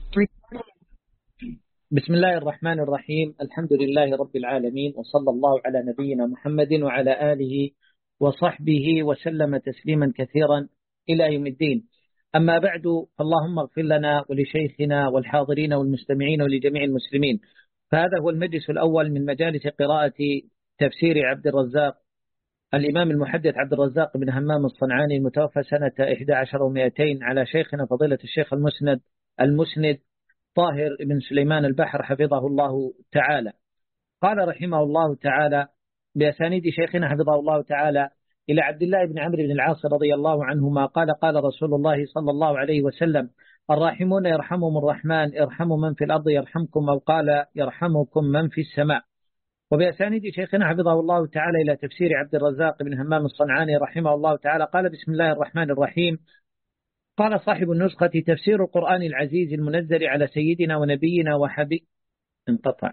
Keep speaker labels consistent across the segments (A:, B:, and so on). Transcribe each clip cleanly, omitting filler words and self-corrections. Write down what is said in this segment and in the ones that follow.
A: بسم الله الرحمن الرحيم. الحمد لله رب العالمين، وصلى الله على نبينا محمد وعلى آله وصحبه وسلم تسليما كثيرا إلى يوم الدين. أما بعد، اللهم اغفر لنا ولشيخنا والحاضرين والمستمعين ولجميع المسلمين. فهذا هو المجلس الأول من مجالس قراءة تفسير عبد الرزاق الإمام المحدث عبد الرزاق بن همام الصنعاني المتوفى سنة 11 و200 على شيخنا فضيلة الشيخ المسند طاهر بن سليمان البحر حفظه الله تعالى. قال رحمه الله تعالى بأسانيد شيخنا حفظه الله تعالى إلى عبد الله بن عمرو بن العاص رضي الله عنهما قال قال رسول الله صلى الله عليه وسلم: الراحمون يرحمهم الرحمن ارحموا من في الأرض يرحمكم، أو قال يرحمكم من في السماء. وبأسانيد شيخنا حفظه الله تعالى إلى تفسير عبد الرزاق بن همام الصنعاني رحمه الله تعالى قال: بسم الله الرحمن الرحيم. قال صاحب النسخة: تفسير القرآن العزيز المنزل على سيدنا ونبينا وحبيب. انقطع.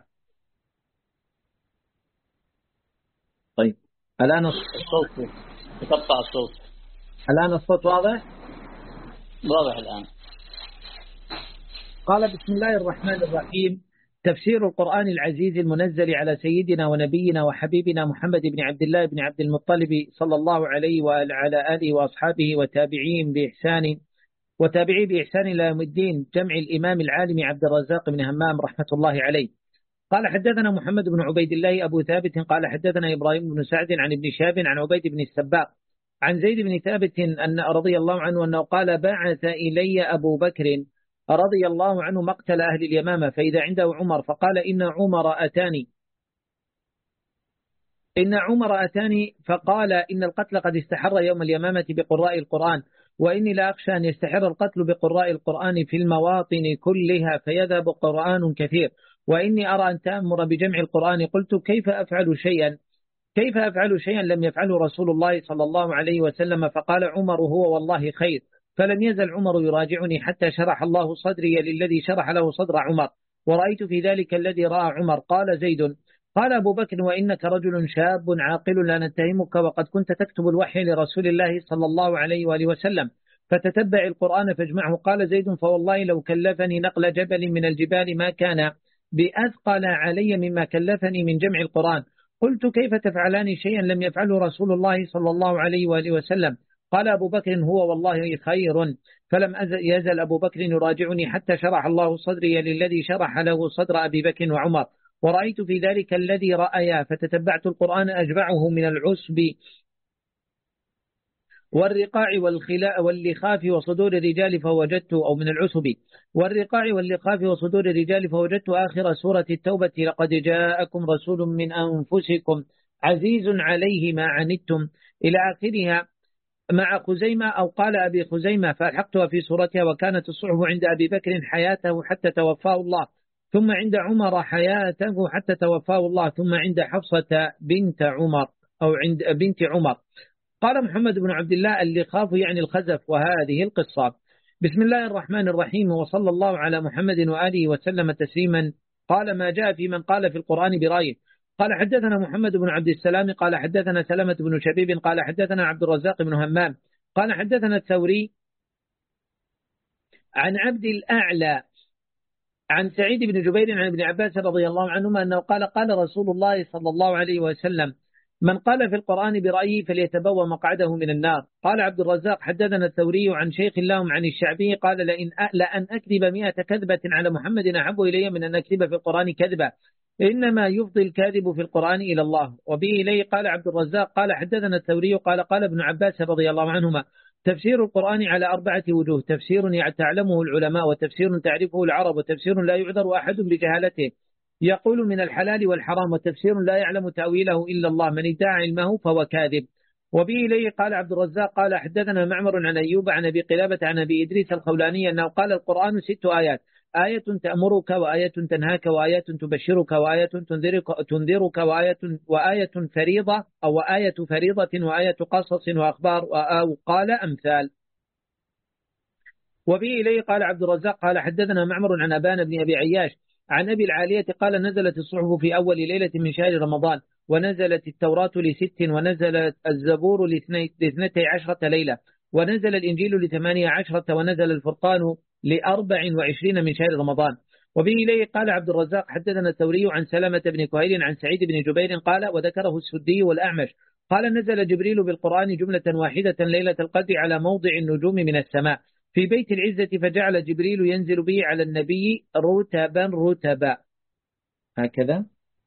A: طيب، الآن
B: الصوت يقطع الصوت.
A: الآن الصوت واضح؟
B: واضح الآن.
A: قال: بسم الله الرحمن الرحيم. تفسير القرآن العزيز المنزل على سيدنا ونبينا وحبيبنا محمد بن عبد الله بن عبد المطلب صلى الله عليه وعلى آله وأصحابه وتابعي بإحسان إلى يوم الدين، جمع الإمام العالم عبد الرزاق بن همام رحمة الله عليه. قال: حدثنا محمد بن عبيد الله أبو ثابت قال حدثنا إبراهيم بن سعد عن ابن شهاب عن عبيد بن السباق عن زيد بن ثابت أن رضي الله عنه أنه قال: بعث إلي أبو بكر رضي الله عنه مقتل أهل اليمامة فإذا عنده عمر، فقال: إن عمر أتاني فقال: إن القتل قد استحر يوم اليمامة بقراء القرآن، وإني لا أخشى أن يستحر القتل بقراء القرآن في المواطن كلها فيذهب قرآن كثير، وإني أرى أن تأمر بجمع القرآن. قلت: كيف أفعل شيئا لم يفعله رسول الله صلى الله عليه وسلم؟ فقال عمر: هو والله خير. فلم يزل عمر يراجعني حتى شرح الله صدري للذي شرح له صدر عمر، ورأيت في ذلك الذي رأى عمر. قال زيد: قال أبو بكر: وإنك رجل شاب عاقل لا نتهمك، وقد كنت تكتب الوحي لرسول الله صلى الله عليه وآله وسلم، فتتبع القرآن فاجمعه. قال زيد: فوالله لو كلفني نقل جبل من الجبال ما كان بأثقل علي مما كلفني من جمع القرآن. قلت: كيف تفعلان شيئا لم يفعله رسول الله صلى الله عليه وآله وسلم؟ قال أبو بكر: هو والله خير. فلم يزل أبو بكر يراجعني حتى شرح الله صدري للذي شرح له صدر أبي بكر وعمر، ورأيت في ذلك الذي رأيا، فتتبعت القرآن أجمعه من العصب والرقاع واللخاف وصدور الرجال فوجدت، أو من العصب والرقاع واللخاف وصدور الرجال فوجدت آخر سورة التوبة: لقد جاءكم رسول من أنفسكم عزيز عليه ما عنتم، إلى آخرها مع خزيمة، أو قال أبي خزيمة، فألحقتها في سورتها. وكانت الصحف عند أبي بكر حياته حتى توفاه الله، ثم عند عمر حياته حتى توفاه الله، ثم عند حفصة بنت عمر أو عند بنت عمر. قال محمد بن عبد الله: اللخاف يعني الخزف. وهذه القصة. بسم الله الرحمن الرحيم، وصلى الله على محمد وآله وسلم تسليما. قال: ما جاء في من قال في القرآن برأيه. قال: حدثنا محمد بن عبد السلام قال حدثنا سلمة بن شبيب قال حدثنا عبد الرزاق بن همام قال حدثنا الثوري عن عبد الأعلى عن سعيد بن جبير عن ابن عباس رضي الله عنهما أنه قال: قال رسول الله صلى الله عليه وسلم: من قال في القرآن برأيه فليتبوأ مقعده من النار. قال عبد الرزاق: حدثنا الثوري عن شيخ لهم عن الشعبي قال: لأن أكذب 100 كذبة على محمد أحب إلي من أن أكذب في القرآن كذبة، إنما يفضي الكاذب في القرآن إلى الله. وبه إليه قال عبد الرزاق قال حدثنا الثوري قال ابن عباس رضي الله عنهما: تفسير القرآن على 4 وجوه: تفسير تعلمه العلماء، وتفسير تعرفه العرب، وتفسير لا يعذر أحد بجهالته يقول من الحلال والحرام، وتفسير لا يعلم تأويله إلا الله، من ادعى علمه فهو كاذب. وبه إليه قال عبد الرزاق قال حدثنا معمر عن أيوب عن أبي قلابة عن أبي إدريس الخولاني أنه قال: القرآن 6 آيات: آية تأمرك، وآية تنهاك، وآية تبشرك، وآية تنذرك، وآية فريضة أو آية فريضة، وآية قصص وأخبار، أو قال أمثال. وبه إليه قال عبد الرزاق قال حدثنا معمر عن أبان بن أبي عياش عن أبي العالية قال: نزلت الصحف في أول ليلة من شهر رمضان، ونزلت التوراة ل6، ونزلت الزبور ل12 ليلة، ونزل الإنجيل ل18 ونزل الفرقان ل24 من شهر رمضان. وبه إليه قال عبد الرزاق حدثنا الثوري عن سلمة بن كهيل عن سعيد بن جبير قال وذكره السدي والأعمش قال نزل جبريل بالقرآن جملة واحدة ليلة القدر على موضع النجوم من السماء في بيت العزة، فجعل جبريل ينزل به على النبي رتبا رتبا. هكذا.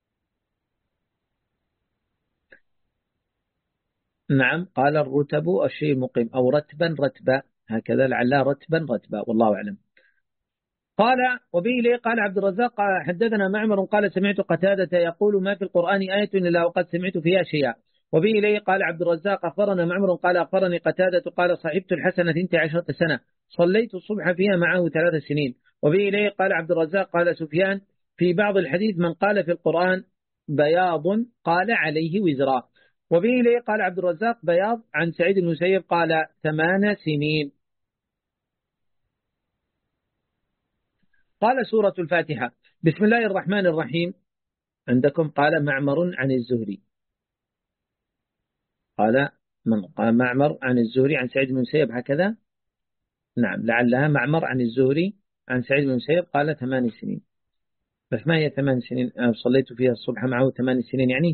A: نعم، قال الرتب الشيء المقيم أو رتبا رتبا، هكذا لعلها رتبا رتبا، والله أعلم. قال وبه إليه قال عبد الرزاق حدثنا معمر قال سمعت قتادة يقول ما في القرآن آية إلا وقد سمعت فيها شيئا. وبه إليه قال عبد الرزاق أخبرنا معمر قال أخبرني قتادة قال صحبت الحسن 12 سنة صليت الصبح فيها معه 3 سنين. وبه إليه قال عبد الرزاق قال سفيان في بعض الحديث من قال في القرآن بياض قال عليه وزرا. وبه إليه قال عبد الرزاق بياض عن سعيد بن المسيب قال 8 سنين. قال سورة الفاتحة بسم الله الرحمن الرحيم. عندكم قال معمر عن الزهري، قال معمر عن الزهري عن سعيد بن المسيب هكذا. نعم، لعلها معمر عن الزهري عن سعيد بن المسيب قال 8 سنين. بس ما هي 8 سنين صليت فيها الصبح معه 8 سنين يعني.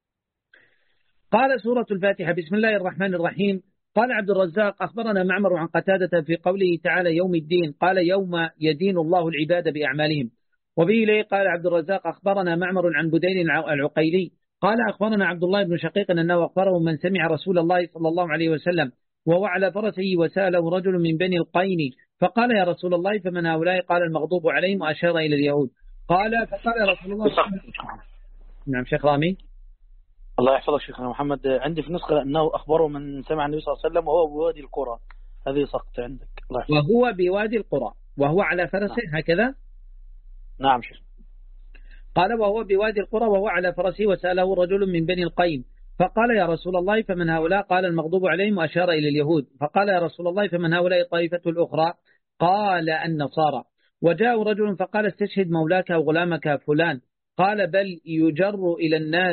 A: قال سورة الفاتحة بسم الله الرحمن الرحيم. قال عبد الرزاق أخبرنا معمر عن قتادة في قوله تعالى يوم الدين قال يوم يدين الله العباد بأعمالهم. وبه إليه قال عبد الرزاق أخبرنا معمر عن بدين العقيلي قال أخبرنا عبد الله بن شقيق أنه أخبره من سمع رسول الله صلى الله عليه وسلم وهو على فرسه وسأله رجل من بني القين فقال يا رسول الله فمن هؤلاء؟ قال المغضوب عليهم وأشار إلى اليهود. قال فقال يا رسول الله. نعم شيخ رامي.
B: الله يحفظك شيخنا محمد. عندي في نسخة أنه أخبره من سمع النبي صلى الله عليه وسلم وهو بوادي القرى، هذه سقط عندك.
A: وهو بوادي القرى وهو على فرسه. نعم. هكذا.
B: نعم شيخ.
A: قال وهو بوادي القرى وهو على فرسه وسأله رجل من بني القين فقال يا رسول الله فمن هؤلاء؟ قال المغضوب عليهم وأشار إلى اليهود. فقال يا رسول الله فمن هؤلاء الطائفة الأخرى؟ قال النصارى. وجاء رجل فقال استشهد مولاك أو غلامك فلان قال بل يجر إلى النار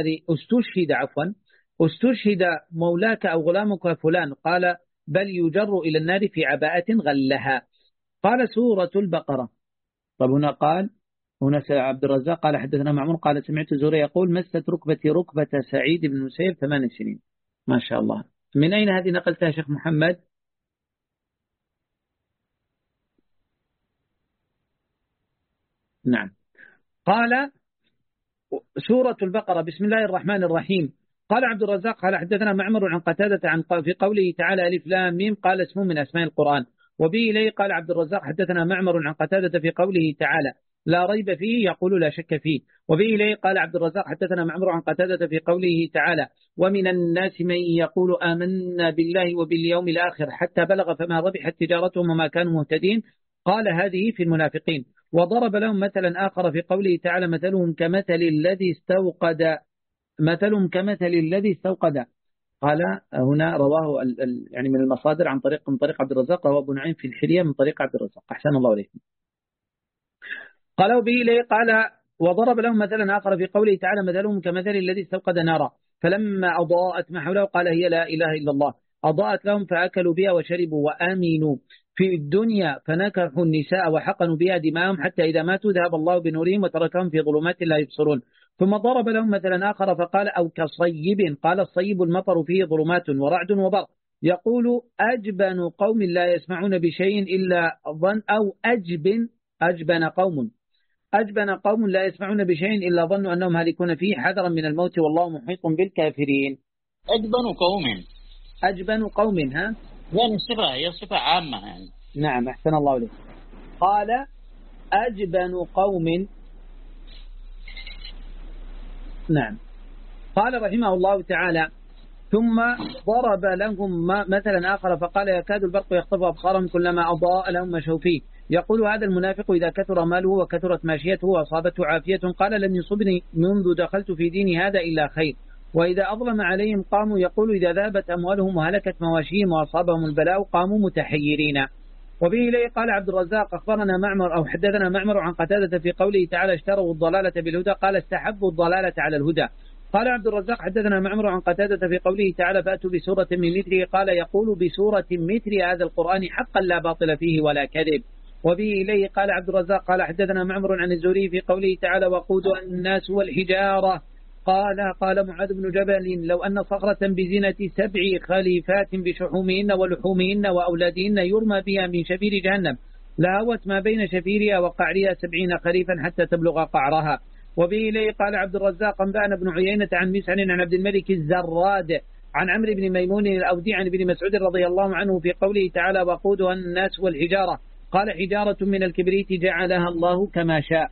A: استشهد مولاك أو غلامك فلان قال بل يجر إلى النار في عباءة غلها. قال سورة البقرة. طب هنا قال هنا عبد الرزاق قال حدثنا معمر قال سمعت زهري يقول مست ركبتي ركبة سعيد بن المسيب 8 سنين. ما شاء الله. من أين هذه نقلتها شيخ محمد؟ نعم. قال سورة البقرة بسم الله الرحمن الرحيم. قال عبد الرزاق قال حدثنا معمر عن قتادة عن في قوله تعالى ألف لام ميم قال اسم من أسماء القرآن. وبه إليه قال عبد الرزاق حدثنا معمر عن قتادة في قوله تعالى لا ريب فيه يقول لا شك فيه. وبه إليه قال عبد الرزاق حدثنا معمر عن قتادة في قوله تعالى ومن الناس من يقول آمنا بالله وباليوم الآخر حتى بلغ فما ربحت تجارتهم وما كانوا مهتدين قال هذه في المنافقين. وضرب لهم مثلا آخر في قوله تعالى مثلهم كمثل الذي استوقد قال هنا رواه يعني من المصادر من طريق عبد الرزاق رواه ابو نعيم في الحلية من طريق عبد الرزاق. أحسن الله عليكم. قالوا به إليه قال وضرب لهم مثلا آخر في قوله تعالى مثلهم كمثل الذي استوقد نارا فلما أضاءت ما حوله قال هي لا إله إلا الله أضاءت لهم فأكلوا بها وشربوا وآمنوا في الدنيا فنكحوا النساء وحقنوا بها دماءهم حتى إذا ماتوا ذهب الله بنورهم وتركهم في ظلمات لا يبصرون. ثم ضرب لهم مثلا آخر فقال أو كصيب قال الصيب المطر فيه ظلمات ورعد وبرق يقول أجبن قوم لا يسمعون بشيء إلا ظن أو أجبن قوم لا يسمعون بشيء إلا ظنوا أنهم هالكون فيه حذرا من الموت والله محيط بالكافرين. أجبن قوم ها
B: يعني هي صفة عامة يعني.
A: نعم أحسن الله عليك. قال أجبن قوم. نعم. قال رحمه الله تعالى ثم ضرب لهم مثلا آخر فقال يكاد البرق يخطف أبصارهم كلما أضاء لهم مشوا فيه يقول هذا المنافق إذا كثر ماله وكثرت ماشيته وأصابته عافية قال لم يصبني منذ دخلت في ديني هذا إلا خير وإذا أظلم عليهم قاموا يقول إذا ذهبت أموالهم وهلكت مواشيهم وأصابهم البلاء قاموا متحيرين. وبه إليه قال عبد الرزاق أخبرنا معمر أو حدثنا معمر عن قتادة في قوله تعالى اشتروا الضلالة بالهدى قال استحبوا الضلالة على الهدى قال عبد الرزاق حدثنا معمر عن قتادة في قوله تعالى فأتوا بسورة من مثله قال يقول بسورة مثل هذا القرآن حقا لا باطل فيه ولا كذب. وبه إليه قال عبد الرزاق قال حدثنا معمر عن الزهري في قوله تعالى وقودها الناس والحجارة قال معاذ بن جبل لو أن صخرة بزنة 7 خليفات بشحومهن ولحومهن وأولادهن يرمى بها من شفير جهنم لهوت ما بين شفيرها وقعرها 70 خريفا حتى تبلغ قعرها. وبه إليه قال عبد الرزاق أنبأنا بن عيينة عن مسعر عن عبد الملك الزراد عن عمرو بن ميمون الأودي عن ابن مسعود رضي الله عنه في قوله تعالى وقودها الناس والحجارة قال حجارة من الكبريت جعلها الله كما شاء.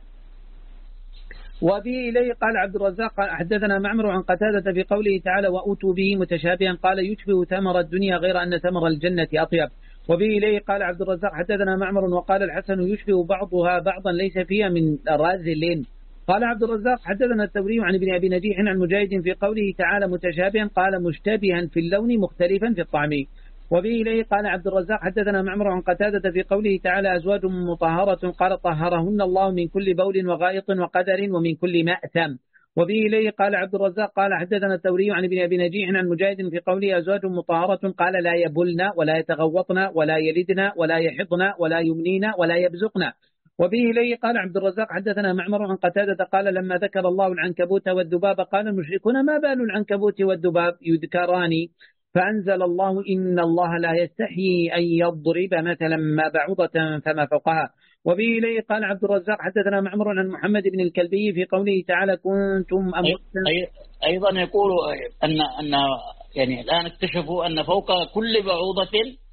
A: وبه إليه قال عبد الرزاق حدثنا معمر عن قتادة في قوله تعالى وأوتوا به متشابها قال يشبه ثمر الدنيا غير أن ثمر الجنة أطيب. وبه إليه قال عبد الرزاق حدثنا معمر وقال الحسن يشبه بعضها بعضا ليس فيها من رازل. قال عبد الرزاق حدثنا الثوري عن ابن أبي نجيح عن مجاهد في قوله تعالى متشابها قال مشتبها في اللون مختلفا في الطعم. وبه إليه قال عبد الرزاق حدثنا معمر عن قتادة في قوله تعالى أزواج مطهرة قال طهرهن الله من كل بول وغائط وقدر ومن كل مأثم. وبه إليه قال عبد الرزاق قال حدثنا الثوري عن ابن أبي نجيح عن مجاهد في قوله أزواج مطهرة قال لا يبلن ولا يتغوطن ولا يلدن ولا يحضن ولا يمنين ولا يبزقن. وبه إليه قال عبد الرزاق حدثنا معمر عن قتادة قال لما ذكر الله العنكبوت والذباب قال المشركون ما بال العنكبوت والذباب يذكران فأنزل الله إن الله لا يستحيي أن يضرب مثلا ما بعوضة فما فوقها. وبه إليه قال عبد الرزاق حدثنا معمر عن محمد بن الكلبي في قوله تعالى كنتم
C: أيضا يقول أن يعني الآن اكتشفوا أن فوق كل بعوضة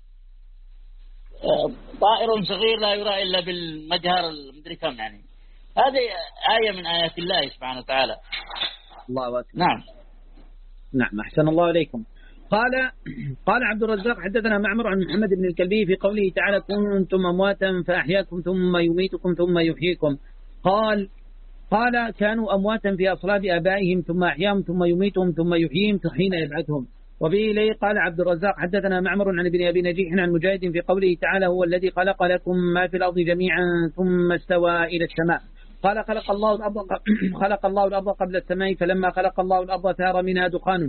C: طائر صغير لا يرى إلا بالمجهر المدري كم يعني. هذه آية من آيات الله سبحانه وتعالى.
A: الله أكبر.
C: نعم
A: أحسن الله عليكم. قال عبد الرزاق حدثنا معمر عن محمد بن الكلبي في قوله تعالى كنتم أمواتا فأحياكم ثم يميتكم ثم يحييكم قال كانوا أمواتا في أصلاب آبائهم ثم أحياهم ثم يميتهم ثم يحييهم حين يبعثهم. وبه إليه قال عبد الرزاق حدثنا معمر عن ابن أبي نجيح عن مجاهد في قوله تعالى هو الذي خلق لكم ما في الأرض جميعا ثم استوى إلى السماء قال خلق الله الأرض قبل السماء فلما خلق الله الأرض ثار منها دخان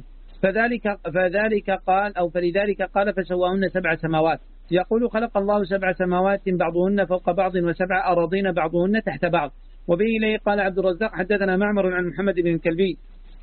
A: فلذلك قال فسواهن 7 سماوات. يقول خلق الله 7 سماوات بعضهن فوق بعض و7 أراضين بعضهن تحت بعض. وبه إليه قال عبد الرزاق حدثنا معمر عن محمد بن الكلبي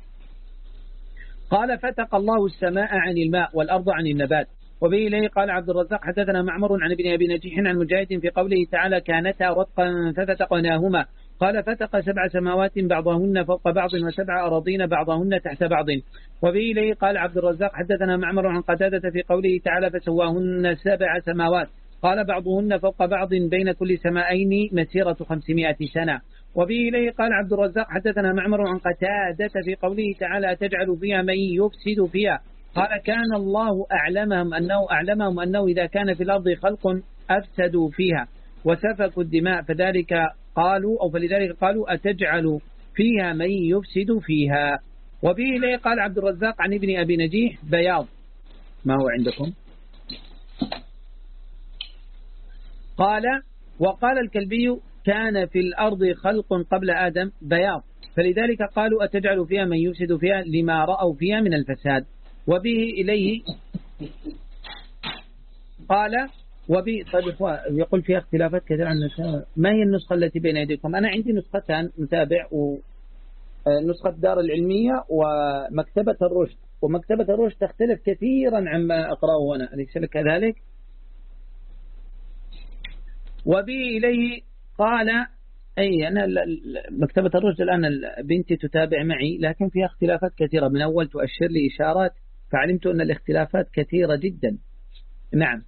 A: قال فتق الله السماء عن الماء والأرض عن النبات. وبه إليه قال عبد الرزاق حدثنا معمر عن ابن أبي نجيح عن مجاهد في قوله تعالى كانتا رتقا ففتقناهما قال فتق 7 سماوات بعضهن فوق بعض و7 أراضين بعضهن تحت بعض. وبه إليه قال عبد الرزاق حدثنا معمر عن قتادة في قوله تعالى فسواهن 7 سماوات قال بعضهن فوق بعض بين كل سماءين مسيرة 500 سنة. وبه إليه قال عبد الرزاق حدثنا معمر عن قتادة في قوله تعالى تجعل فيها من يفسد فيها قال كان الله أعلمهم أنه إذا كان في الأرض خلق أفسدوا فيها وسفكوا الدماء فلذلك قالوا أتجعل فيها من يفسد فيها. وبه إليه قال عبد الرزاق عن ابن أبي نجيح بياض ما هو عندكم وقال الكلبي كان في الأرض خلق قبل آدم بياض فلذلك قالوا أتجعل فيها من يفسد فيها لما رأوا فيها من الفساد. وبه إليه قال طيب يقول فيها اختلافات كثيرة عن النساء. ما هي النسخة التي بين يديكم؟ أنا عندي نسختان متابع نسخة دار العلمية ومكتبة الرشد ومكتبة الرشد تختلف كثيرا عما أقرأه هنا أليس كذلك؟ وبه إليه قال أنا مكتبة الرشد الآن بنتي تتابع معي لكن فيها اختلافات كثيرة من أول تؤشر لي إشارات فعلمت أن الاختلافات كثيرة جدا. نعم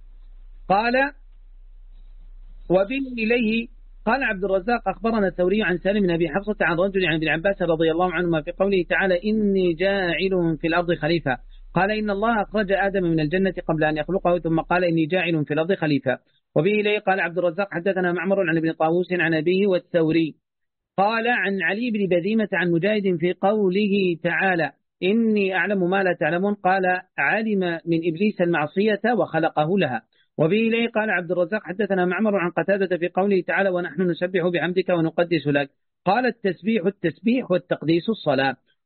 A: وبه إليه قال عبد الرزاق أخبرنا الثوري عن سالم بن أبي حفصة عن رجل عن ابن عباس رضي الله عنهما في قوله تعالى إني جاعل في الأرض خليفة قال إن الله أخرج آدم من الجنة قبل أن يخلقه ثم قال إني جاعل في الأرض خليفة. وبه إليه قال عبد الرزاق حدثنا معمر عن ابن طاووس عن أبيه والثوري قال عن علي بن بذيمة عن مجاهد في قوله تعالى إني أعلم ما لا تعلمون قال علم من إبليس المعصية وخلقه لها. وبه إليه قال عبد الرزاق حدثنا معمر عن قتادة في قوله تعالى ونحن نسبح بحمدك ونقدس لك قال التسبيح والتقديس الصلاة.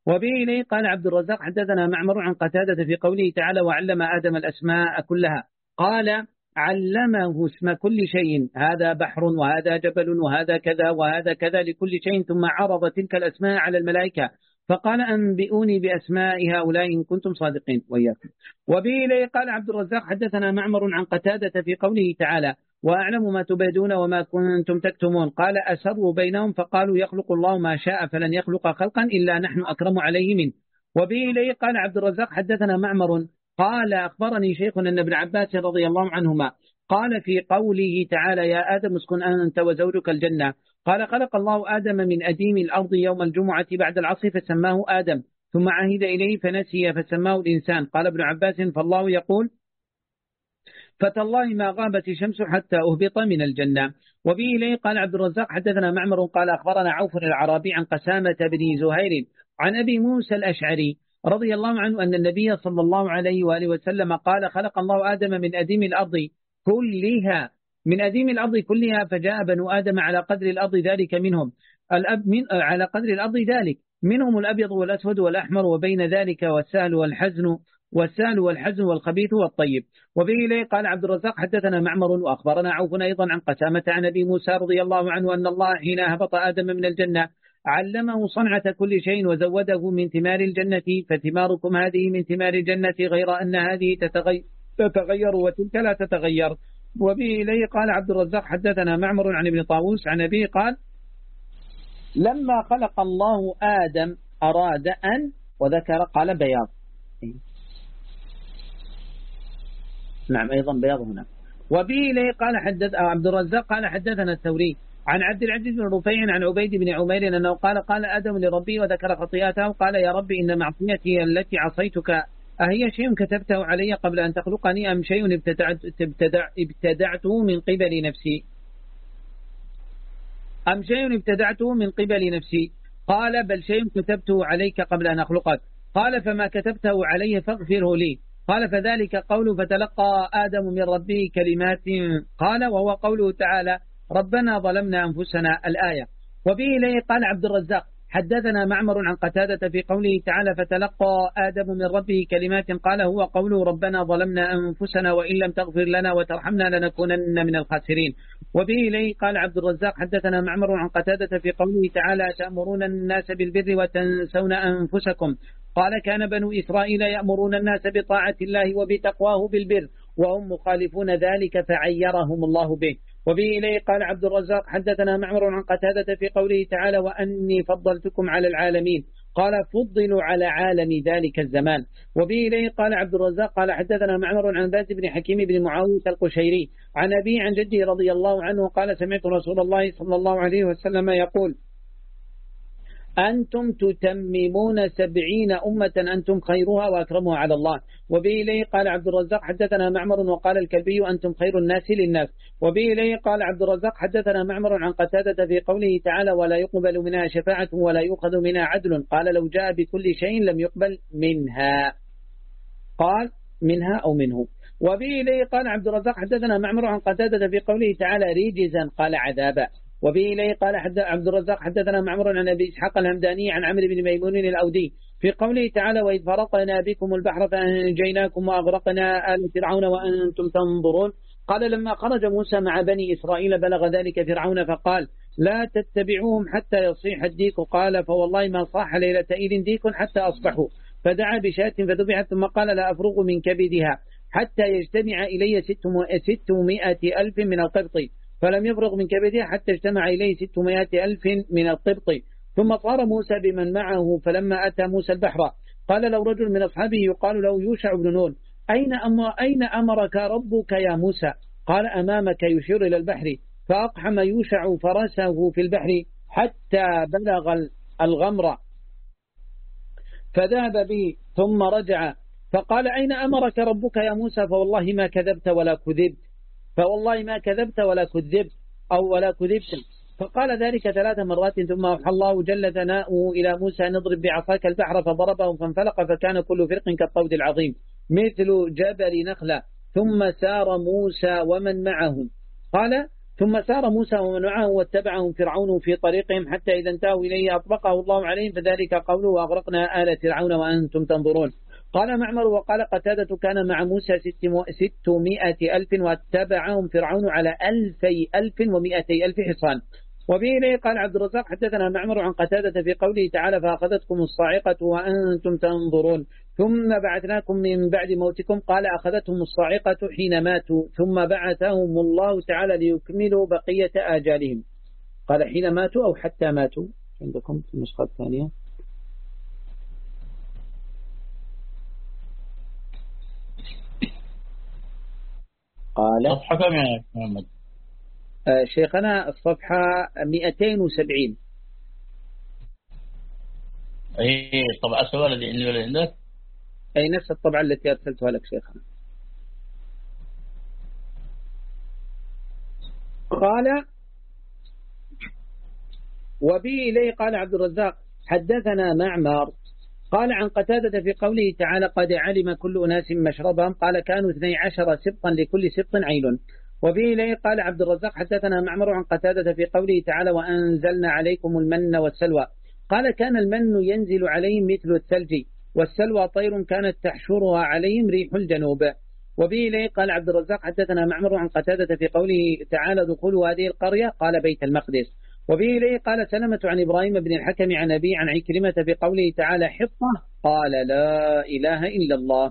A: وبه إليه قال عبد الرزاق حدثنا معمر عن قتادة في قوله تعالى وعلم آدم الأسماء كلها. قال علمه اسم كل شيء، هذا بحر وهذا جبل وهذا كذا وهذا كذا لكل شيء، ثم عرض تلك الأسماء على الملائكة فقال أنبئوني بأسماء هؤلاء إن كنتم صادقين وإياكم. وبه إليه قال عبد الرزاق حدثنا معمر عن قتادة في قوله تعالى وأعلم ما تبدون وما كنتم تكتمون. قال أسروا بينهم فقالوا يخلق الله ما شاء فلن يخلق خلقا إلا نحن أكرم عليه منه. وبه إليه قال عبد الرزاق حدثنا معمر قال أخبرني شيخنا أن ابن عباس رضي الله عنهما قال في قوله تعالى يا آدم اسكن أنت وزوجك الجنة، قال خلق الله آدم من أديم الأرض يوم الجمعة بعد العصر فسماه آدم، ثم عهد إليه فنسي فسماه الإنسان. قال ابن عباس فالله يقول فتالله ما غابت الشمس حتى أهبط من الجنة. وبه إليه قال عبد الرزاق حدثنا معمر قال أخبرنا عوف العرابي عن قسامة بن زهير عن أبي موسى الأشعري رضي الله عنه أن النبي صلى الله عليه وآله وسلم قال خلق الله آدم من أديم الأرض كلها، من أديم الأرض كلها، فجاء بنو آدم على قدر الأرض ذلك منهم على قدر الأرض ذلك منهم الأبيض والأسود والأحمر وبين ذلك والسهل والحزن والخبيث والطيب. وبه إليه قال عبد الرزاق حدثنا معمر وأخبرنا عوف أيضا عن قسامة عن أبي موسى رضي الله عنه أن الله حين هبط آدم من الجنة علمه صنعة كل شيء وزوده من ثمار الجنة، فثماركم هذه من ثمار الجنة غير أن هذه تتغير وتلك لا تتغير. وبه إليه قال عبد الرزاق حدثنا معمر عن ابن طاووس عن أبيه قال لما خلق الله آدم أراد أن وذكر قال بياض، نعم أيضا بياض هنا. وبه إليه قال عبد الرزاق قال حدثنا الثوري عن عبد العزيز بن رفيع عن عبيد بن عمير أنه قال آدم لربي وذكر خطيئته قال يا ربي إن معصيتي التي عصيتك أهي شيء كتبته علي قبل أن تخلقني أم شيء ابتدعته من قبل نفسي قال بل شيء كتبته عليك قبل أن أخلقك. قال فما كتبته علي فاغفره لي. قال فذلك قوله فتلقى آدم من ربه كلمات قال وهو قوله تعالى ربنا ظلمنا أنفسنا الآية. وبه إليه قال عبد الرزاق حدثنا معمر عن قتادة في قوله تعالى فتلقى آدم من ربه كلمات قال هو قوله ربنا ظلمنا أنفسنا وإن لم تغفر لنا وترحمنا لنكونن من الخاسرين. وبه إليه قال عبد الرزاق حدثنا معمر عن قتادة في قوله تعالى تأمرون الناس بالبر وتنسون أنفسكم قال كان بنو إسرائيل يأمرون الناس بطاعة الله وبتقواه بالبر وهم مخالفون ذلك فعيرهم الله به. وبه إليه قال عبد الرزاق حدثنا معمر عن قتادة في قوله تعالى وأني فضلتكم على العالمين قال فضلوا على عالم ذلك الزمان. وبه إليه قال عبد الرزاق قال حدثنا معمر عن باز بن حكيم بن معاوية القشيري عن أبي عن جده رضي الله عنه قال سمعت رسول الله صلى الله عليه وسلم يقول أنتم تتممون 70 أمة أنتم خيرها وأكرمها على الله. وبه إليه قال عبد الرزاق حدثنا معمر وقال الكلبي أنتم خير الناس للناس. وبه إليه قال عبد الرزاق حدثنا معمر عن قتادة في قوله تعالى ولا يقبل منها شفاعة ولا يؤخذ منها عدل قال لو جاء بكل شيء لم يقبل منها، قال منها أو منه. وبه إليه قال عبد الرزاق حدثنا معمر عن قتادة في قوله تعالى رجزا قال عذابا. وبه إليه قال عبد الرزاق حدثنا معمر عن أبي إسحاق الهمداني عن عمرو بن ميمون الأودي في قوله تعالى وإذ فرقنا بكم البحر فأنجيناكم وأغرقنا آل فرعون وأنتم تنظرون. قال لما خرج موسى مع بني إسرائيل بلغ ذلك فرعون فقال لا تتبعوهم حتى يصيح الديك قال فوالله ما صاح ليلة إذ ديك حتى أصبحوا فدعا بشاة فذبحت ثم قال لا أفرغ من كبدها حتى يجتمع إلي 600,000 من القبط فلم يفرغ من كبدها حتى اجتمع إليه 600,000 من القبط. ثم صار موسى بمن معه فلما أتى موسى البحر قال له رجل من أصحابه يقال له يوشع بن نون أين أمرك ربك يا موسى؟ قال أمامك يشير إلى البحر. فأقحم يوشع فرسه في البحر حتى بلغ الغمر فذهب به ثم رجع فقال أين أمرك ربك يا موسى؟ فوالله ما كذبت ولا كذبت فقال ذلك 3 مرات ثم أوحى الله جل ثناؤه إلى موسى نضرب بعصاك البحر فضربه فانفلق فكان كل فرق كالطود العظيم مثل جبل نخلة ثم سار موسى ومن معه. قال ثم سار موسى ومن معه واتبعهم فرعون في طريقهم حتى إذا انتهوا إليه أطبقه الله عليهم، فذلك قوله وأغرقنا آل فرعون وأنتم تنظرون. قال معمر وقال قتادة كان مع موسى 600,000 واتبعهم فرعون على 2,200 حصان. وبه إليه قال عبد الرزاق حدثنا معمر عن قتادة في قوله تعالى فأخذتكم الصاعقة وأنتم تنظرون ثم بعثناكم من بعد موتكم، قال أخذتهم الصاعقة حين ماتوا ثم بعثهم الله تعالى ليكملوا بقية آجالهم. قال حين ماتوا أو حتى ماتوا عندكم في النسخة الثانية؟ قال
C: صفحة كم يا محمد؟
A: شيخنا الصفحة 270.
C: اي طبعا السؤال اللي عندك
A: أي نفس الطبعة التي أرسلتها لك شيخنا. قال وبه إليه قال عبد الرزاق حدثنا معمر قال عن قتادة في قوله تعالى قد علم كل أناس مشربهم، قال كانوا 12 سبطا لكل سبط عين. وبه إليه قال عبد الرزاق حدثنا معمر عن قتادة في قوله تعالى وأنزلنا عليكم المن والسلوى، قال كان المن ينزل عليهم مثل الثلج والسلوى طير كانت تحشرها عليهم ريح الجنوب. وبه إليه قال عبد الرزاق حدثنا معمر عن قتادة في قوله تعالى دخولوا هذه القرية قال بيت المقدس. وبه إليه قال سلمة عن إبراهيم بن الحكم عن أبي عن عكرمة بقوله تعالى حطة قال لا إله إلا الله.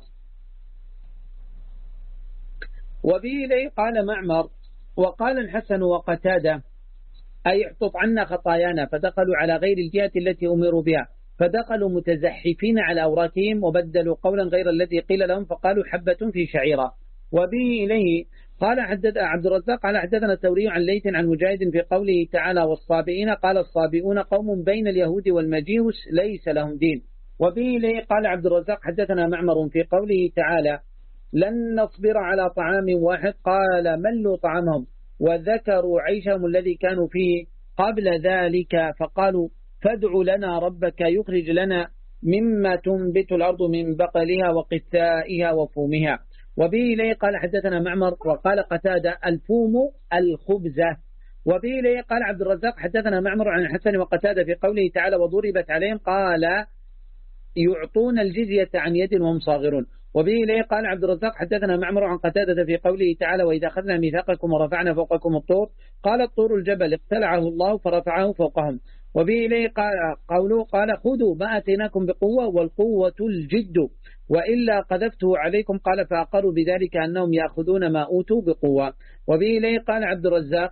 A: وبه إليه قال معمر وقال الحسن وقتادة أي احطط عنا خطايانا، فدخلوا على غير الجهة التي أمروا بها، فدخلوا متزحفين على أوراقهم وبدلوا قولا غير الذي قيل لهم فقالوا حبة في شعيرة. وبه إليه قال عبد الرزاق على حدثنا الثوري عن ليث عن مجاهد في قوله تعالى والصابئين، قال الصابئون قوم بين اليهود والمجوس ليس لهم دين. وبه إليه قال عبد الرزاق حدثنا معمر في قوله تعالى لن نصبر على طعام واحد، قال ملوا طعامهم وذكروا عيشهم الذي كانوا فيه قبل ذلك، فقالوا فادع لنا ربك يخرج لنا مما تنبت الأرض من بقلها وقثائها وفومها. وبه إليه قال حدثنا معمر وقال قتادة الفوم الخبزة. وبه إليه قال عبد الرزاق حدثنا معمر عن الحسن وقتادة في قوله تعالى وضربت عليهم، قال يعطون الجزية عن يد وهم صاغرون. وبه إليه قال عبد الرزاق حدثنا معمر عن قتادة في قوله تعالى وإذا أخذنا ميثاقكم ورفعنا فوقكم الطور، قال الطور الجبل اقتلعه الله فرفعه فوقهم. وبه إليه قوله قال خذوا ما أتيناكم بقوة والقوة الجد وإلا قذفته عليكم، قال فأقروا بذلك أنهم يأخذون ما أوتوا بقوة. وبه إليه قال عبد الرزاق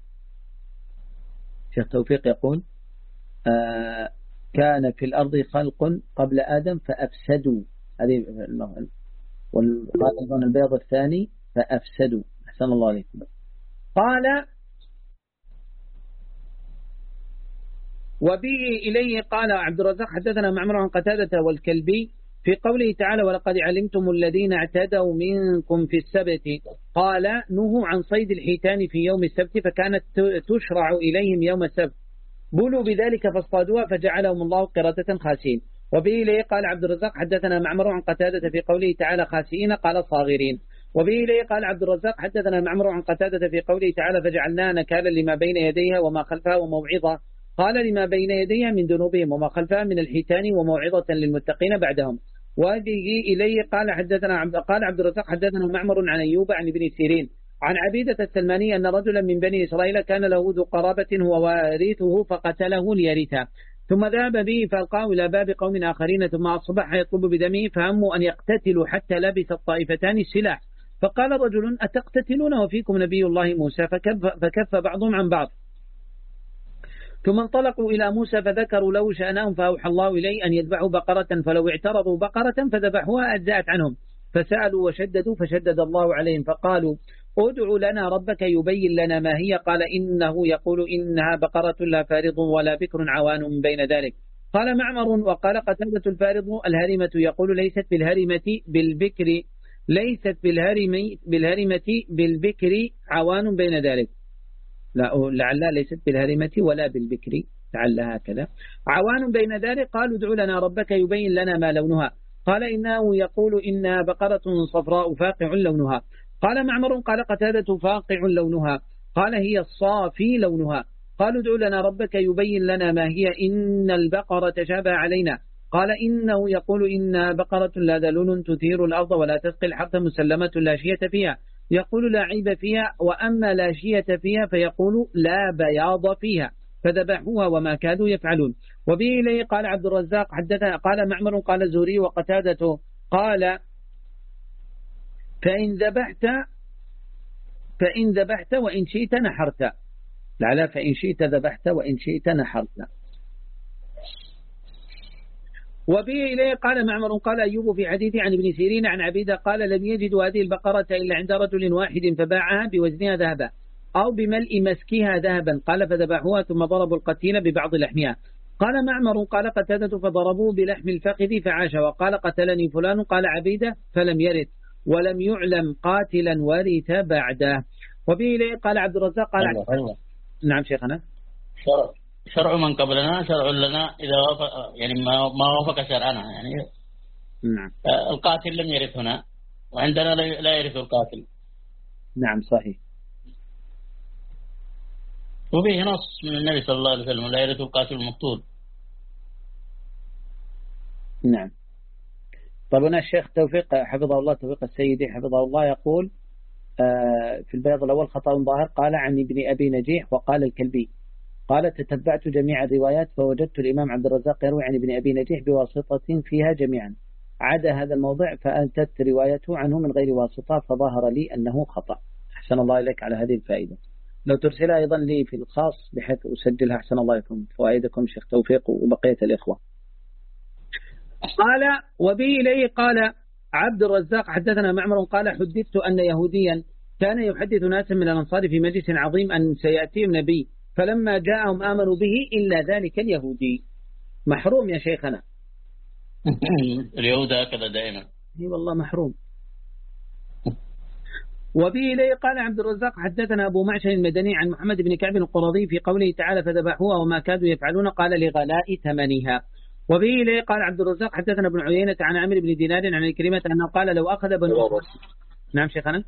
A: شيخ توفيق يقول كان في الأرض خلق قبل آدم فأفسدوا، هذه وقال أيضا البيض الثاني فأفسدوا. أحسن الله عليكم. قال وبه إليه قال عبد الرزاق حدثنا معمر عن قتادة والكلبي في قوله تعالى ولقد علمتم الذين اعتدوا منكم في السبت، قال نهوا عن صيد الحيتان في يوم السبت فكانت تشرع إليهم يوم السبت، بلوا بذلك فاصطادوها فجعلهم الله قردة خاسئين. وبه إليه قال عبد الرزاق حدثنا معمر عن قتادة في قوله تعالى خاسئين قال صاغرين. وبه إليه قال عبد الرزاق حدثنا معمر عن قتادة في قوله تعالى فجعلناها نكالا لما بين يديها وما خلفها وموعظة، قال لما بين يديها من ذنوبهم وما خلفها من الحيتان وموعظة للمتقين بعدهم. وبه إليه قال عبد الرزاق حدثنا معمر عن أيوب عن ابن سيرين عن عبيدة السلماني أن رجلا من بني إسرائيل كان له ذو قرابة هو وارثه فقتله ليرثه، ثم ذهب به فألقاه إلى باب قوم آخرين ثم أصبح يطلب بدمه فهموا أن يقتتلوا حتى لبس الطائفتان السلاح، فقال رجل أتقتتلون وفيكم نبي الله موسى، فكف بعضهم عن بعض، ثم انطلقوا إلى موسى فذكروا له شأنهم فأوحى الله إليه أن يذبحوا بقرة، فلو اعترضوا بقرة فذبحوها أجزأت عنهم، فسألوا وشددوا فشدد الله عليهم، فقالوا ادع لنا ربك يبين لنا ما هي، قال إنه يقول إنها بقرة لا فارض ولا بكر عوان بين ذلك. قال معمر وقال قتادة الفارض الهرمة، يقول ليست بالهرمة بالبكر عوان بين ذلك، لعلها ليست بالهرمة ولا بالبكر، لعلها هكذا عوان بين ذلك. قالوا ادع لنا ربك يبين لنا ما لونها، قال إنه يقول إنها بقرة صفراء فاقع لونها. قال معمر قال قتادة فاقع لونها. قال هي الصافي لونها. قالوا ادع لنا ربك يبين لنا ما هي إن البقرة تشابه علينا. قال إنه يقول إنها بقرة لا ذلول تثير الأرض ولا تسقي الحرث مسلمة لا شية فيها، يقول لا عيب فيها، وأما لا شية فيها فيقول لا بياض فيها، فذبحوها وما كادوا يفعلون. وبه إليه قال عبد الرزاق حدثنا قال معمر قال الزهري وقتادة قال فإن ذبحت وإن شئت نحرت، لا فإن شئت ذبحت وإن شئت نحرت. وبه إليه قال معمر قال أيوب في حديث عن ابن سيرين عن عبيدة قال لم يجدوا هذه البقرة إلا عند رجل واحد فباعها بوزنها ذهبا أو بملء مسكها ذهبا، قال فذبحوها ثم ضربوا القتيل ببعض لحمها. قال معمر قال قتادة فضربوه بلحم الفخذ فعاش، وقال قتلني فلان قال عبيدة فلم يرث ولم يعلم قاتلا ورث بعده. وبه إليه قال عبد الرزاق قال
C: الله.
A: نعم شيخنا.
C: شرع من قبلنا شرع لنا إذا وافق، يعني ما وافق شرعنا، يعني
A: نعم.
C: القاتل لم يرث هنا، وعندنا لا يرث القاتل.
A: نعم صحيح.
C: وبه نص من النبي صلى الله عليه وسلم لا يرث القاتل المقتول.
A: نعم. طب هنا الشيخ توفيق حفظه الله، توفيق السيدي حفظه الله، يقول في البياض الأول خطأ ظاهر، قال عن ابن أبي نجيح وقال الكلبي، قال تتبعت جميع الروايات فوجدت الإمام عبد الرزاق يروي عن ابن أبي نجيح بواسطة فيها جميعا عدا هذا الموضع فأنتت روايته عنه من غير واسطة فظاهر لي أنه خطأ. أحسن الله إليك على هذه الفائدة، لو ترسلها أيضا لي في الخاص بحيث أسجلها. أحسن الله لكم فوائدكم شيخ توفيق وبقية الإخوة. قال وبه إليه قال عبد الرزاق حدثنا معمر قال حدثت أن يهوديا كان يحدث ناسا من الأنصار في مجلس عظيم أن سيأتيهم نبي، فلما جاءهم آمنوا به إلا ذلك اليهودي. محروم يا شيخنا.
C: اليهود هكذا دائما.
A: اي والله محروم. وبه إليه قال عبد الرزاق حدثنا أبو معشر المدني عن محمد بن كعب القرظي في قوله تعالى فذبحوها وما كادوا يفعلون قال لغلاء ثمنها. وبه إليه قال عبد الرزاق حدثنا ابن عيينة عن عامر بن دينار عن كلمة أنه قال لو أخذ بنو نعم شيخنا.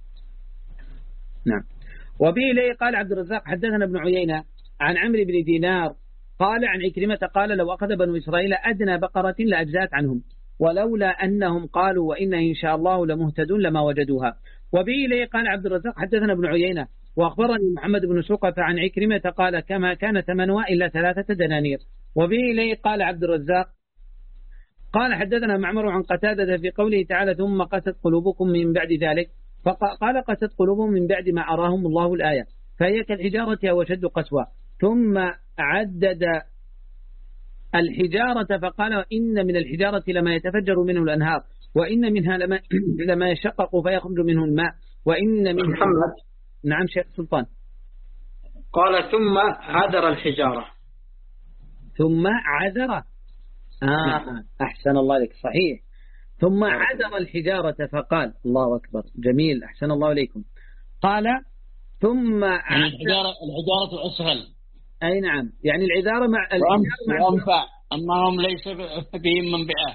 A: نعم. وبه إليه قال عبد الرزاق حدثنا ابن عيينة عن عمرو بن دينار قال عن عكرمة قال لو أخذ بنو إسرائيل أدنى بقرة لأجزات عنهم ولولا أنهم قالوا وإن إن شاء الله لمهتدون لما وجدوها. وبه إليه قال عبد الرزاق حدثنا ابن عيينة وأخبرني محمد بن سوقة عن عكرمة قال كما كان ثمنها إلا 3 دنانير. وبه إليه قال عبد الرزاق قال حدثنا معمر عن قتادة في قوله تعالى ثم قست قلوبكم من بعد ذلك، فقال قست قلوبهم من بعد ما أراهم الله الآية فهي كالحجارة أو أشد قسوة. ثم عدد الحجارة فقال إن من الحجارة لما يتفجر منه الأنهار وإن منها لما يشقق فيخرج منه الماء وإن منها
D: محمد.
A: نعم شيخ سلطان.
D: قال ثم عذر الحجارة.
A: ثم عذر أحسن الله لك صحيح. ثم عذر الحجارة فقال الله أكبر جميل أحسن الله إليكم. قال ثم
C: يعني الحجارة أسهل.
A: أي نعم يعني العذارة مع
C: وأنفع أما هم ليس بهم منبعة.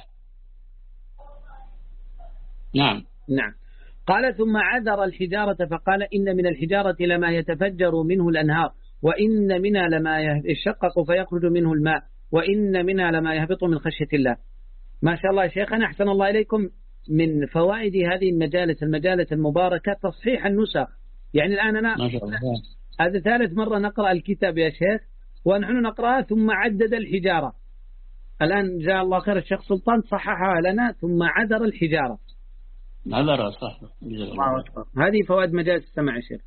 C: نعم.
A: نعم. قال ثم عذر الحجارة فقال إن من الحجارة لما يتفجر منه الأنهار وإن منها لما يشقق فيخرج منه الماء وإن منها لما يهبط من خشية الله. ما شاء الله يا شيخنا أحسن الله إليكم. من فوائد هذه المجالس المباركة تصحيح النسخ. يعني الآن أنا هذا 3 مرة نقرأ الكتاب يا شيخ ونحن نقرأها ثم عدد الحجارة. الآن جاء الله خير الشيخ سلطان صححها لنا ثم عذر الحجارة.
C: عذر صح.
A: هذه فوائد مجالس السمع يا شيخ.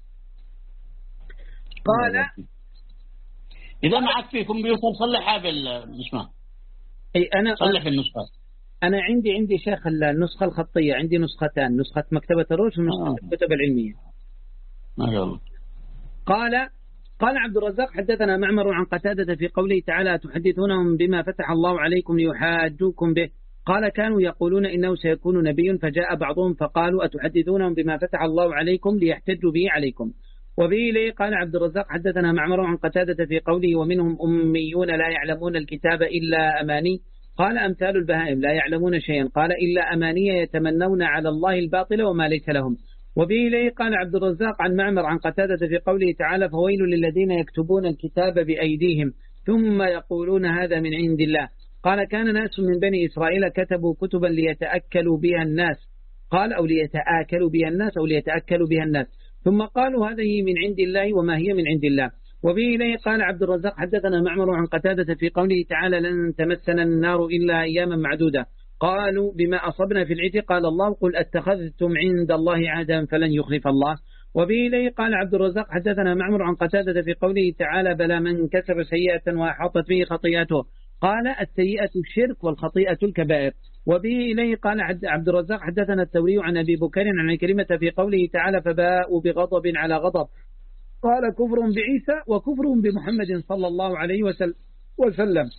A: قال
C: إذا معك في كمبيوتر صلحها بالنسخة.
A: أي أنا
C: صلح النسخة.
A: أنا عندي شيخ النسخة الخطية عندي نسختان، نسخة مكتبة الروش ونسخة الكتب العلمية.
C: ما شاء الله.
A: قال عبد الرزاق حدثنا معمر عن قتادة في قوله تعالى تحدثونهم بما فتح الله عليكم ليحاجوكم به قال كانوا يقولون إنه سيكون نبي فجاء بعضهم فقالوا أتحدثونهم بما فتح الله عليكم ليحتجوا به عليكم. وبه إليه قال عبد الرزاق حدثنا معمر عن قتادة في قوله ومنهم أميون لا يعلمون الكتاب إلا أماني قال أمثال البهائم لا يعلمون شيئا قال إلا أماني يتمنون على الله الباطل وما ليس لهم. وبه إليه قال عبد الرزاق عن معمر عن قتادة في قوله تعالى فويل للذين يكتبون الكتاب بأيديهم ثم يقولون هذا من عند الله. قال كان ناس من بني إسرائيل كتبوا كتبا ليتأكلوا بها الناس، قال أو ليتآكلوا بها الناس أو ليتأكلوا بها الناس، ثم قالوا هذه من عند الله وما هي من عند الله. وبه إليه قال عبد الرزاق حدثنا معمر عن قتادة في قوله تعالى لن تمسنا النار إلا أياما معدودة، قالوا بما أصبنا في العتق، قال الله قل اتخذتم عند الله عهدا فلن يخلف الله. وبه إليه قال عبد الرزاق حدثنا معمر عن قتادة في قوله تعالى بلى من كسب سيئة وأحاطت به خطيئته، قال السيئة الشرك والخطيئة الكبائر. وبه إليه قال عبد الرزاق حدثنا الثوري عن أبي بكر عن كلمة في قوله تعالى فباءوا بغضب على غضب، قال كفر بعيسى وكفر بمحمد صلى الله عليه وسلم.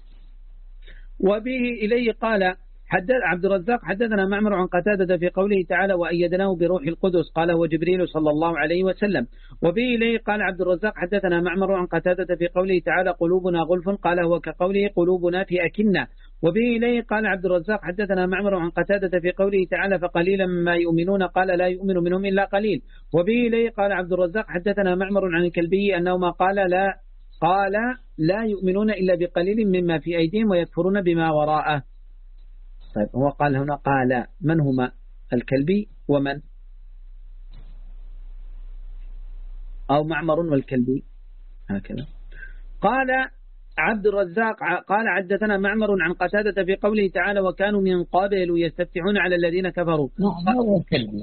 A: وبه إليه قال عبد الرزاق حدثنا معمر عن قتادة في قوله تعالى وأيدناه بروح القدس، قال هو جبريل صلى الله عليه وسلم. وبه إليه قال عبد الرزاق حدثنا معمر عن قتادة في قوله تعالى قلوبنا غلف، قال هو كقوله قلوبنا في أكنة. وبه إليه قال عبد الرزاق حدثنا معمر عن قتادة في قوله تعالى فقليلا ما يؤمنون، قال لا يؤمن منهم إلا قليل. وبه إليه قال عبد الرزاق حدثنا معمر عن الكلبي أنه ما قال لا يؤمنون إلا بقليل مما في أيديهم ويكفرون بما وراءه. طيب هو قال هنا قال من هما الكلبي ومن أو معمر والكلبي هكذا. قال عبد الرزاق قال حدثنا معمر عن قتادة في قوله تعالى وكانوا من قبل يستفتحون على الذين كفروا.
C: معمر والكلبي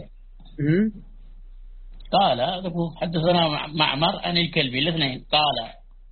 C: قال حدثنا معمر عن الكلبي الاثنين قال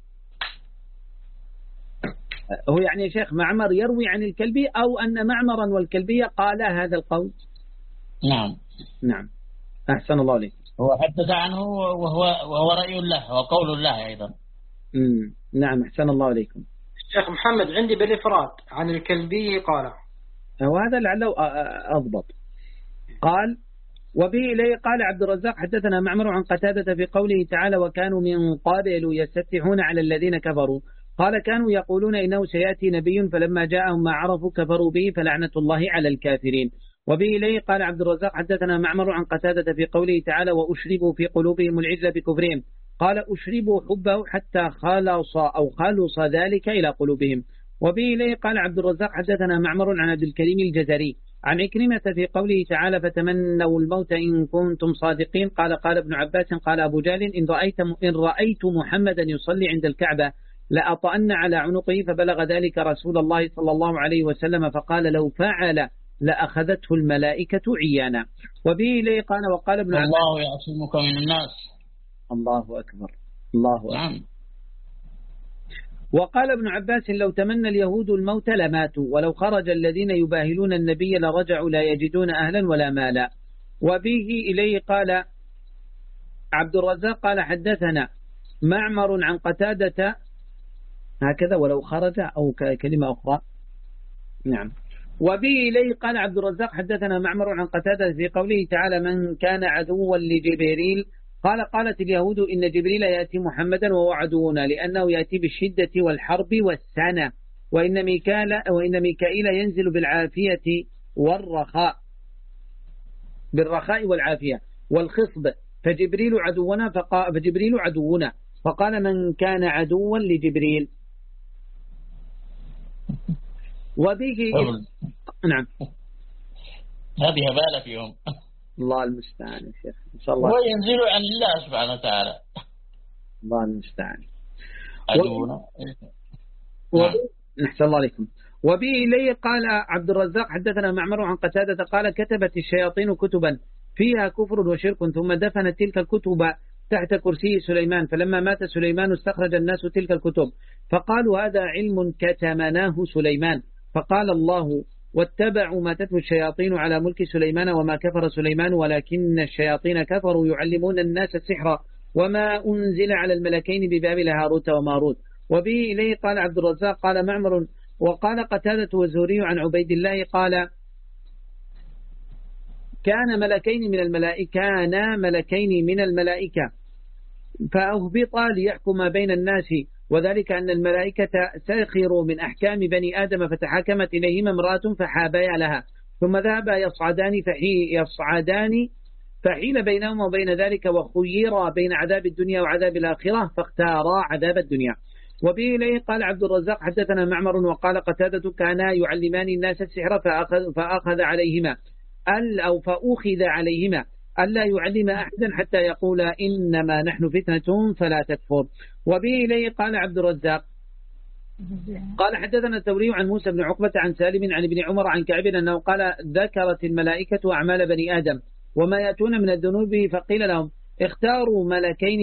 A: هو يعني يا شيخ معمر يروي عن الكلبي أو أن معمرا والكلبي قال هذا القول؟ نعم أحسن الله عليك.
C: هو حدث عنه وهو رأي الله وقول الله أيضا.
A: نعم أحسن الله عليكم.
D: الشيخ محمد عندي بالإفراد عن الكلبي قال،
A: وهذا لعله أضبط. قال وبه إليه قال عبد الرزاق حدثنا معمر عن قتادة في قوله تعالى وكانوا من قبل يستفتحون على الذين كفروا، قال كانوا يقولون إنه سيأتي نبي فلما جاءهم ما عرفوا كفروا به فلعنة الله على الكافرين. وبه إليه قال عبد الرزاق حدثنا معمر عن قتادة في قوله تعالى وأشربوا في قلوبهم العجل بكفرهم، قال أشربوا حبه حتى خلص ذلك إلى قلوبهم. وبه إليه قال عبد الرزاق حدثنا معمر عن عبد الكريم الجزري عن عكرمة في قوله تعالى فتمنوا الموت إن كنتم صادقين، قال ابن عباس قال أبو جهل إن رأيت محمدا يصلي عند الكعبة لأطأن على عنقه، فبلغ ذلك رسول الله صلى الله عليه وسلم فقال لو فعل لأخذته الملائكة عيانا. وبه إليه قال وقال ابن عباس
C: الله يعصمك من الناس.
A: الله أكبر الله أكبر.
C: نعم.
A: وقال ابن عباس لو تمنى اليهود الموت لماتوا ولو خرج الذين يباهلون النبي لرجعوا لا يجدون أهلا ولا مالا. وبه إليه قال عبد الرزاق قال حدثنا معمر عن قتادة هكذا ولو خرج أو كلمة أخرى. نعم. وبه إليه قال عبد الرزاق حدثنا معمر عن قتادة في قوله تعالى من كان عدوا لجبريل، قالت اليهود إن جبريل يأتي محمدا وهو عدونا لأنه يأتي بالشدة والحرب والسنة، وإن ميكائيل ينزل بالرخاء والعافية والخصب، فجبريل عدونا فقال من كان عدوا لجبريل. وبه نعم
C: هذه هبالة فيهم.
A: الله المستعان يا شيخ إن شاء الله.
C: وينزل عن الله سبحانه وتعالى.
A: الله المستعان.
C: عدونا.
A: نحسن الله عليكم. وبه إليه قال عبد الرزاق حدثنا معمر عن قتادة قال كتبت الشياطين كتبا فيها كفر وشرك ثم دفنت تلك الكتب تحت كرسي سليمان، فلما مات سليمان استخرج الناس تلك الكتب فقالوا هذا علم كتمناه سليمان، فقال الله واتبعوا ما تتلو الشياطين على ملك سليمان وما كفر سليمان ولكن الشياطين كفروا يعلمون الناس السحر وما أنزل على الملكين ببابل هاروت وماروت. وبه إليه قال عبد الرزاق قال معمر وقال قتادة والزهري عن عبيد الله قال كان ملكين من الملائكة فأهبطا ليحكم بين الناس، وذلك أن الملائكة سخروا من أحكام بني آدم فتحاكمت إليهما امرأة فحابيا لها، ثم ذهبا يصعدان فحيل بينهما وبين ذلك وخير بين عذاب الدنيا وعذاب الآخرة فاختارا عذاب الدنيا. وبه إليه قال عبد الرزاق حدثنا معمر وقال قتادة كانا يعلمان الناس السحر فأخذ عليهما فأخذ عليهما ألا يعلم أحدا حتى يقول إنما نحن فتنة فلا تكفر. وبه إليه قال عبد الرزاق قال حدثنا الثوري عن موسى بن عقبة عن سالم عن ابن عمر عن كعب أنه قال ذكرت الملائكة أعمال بني آدم وما يأتون من الذنوب فقيل لهم اختاروا ملكين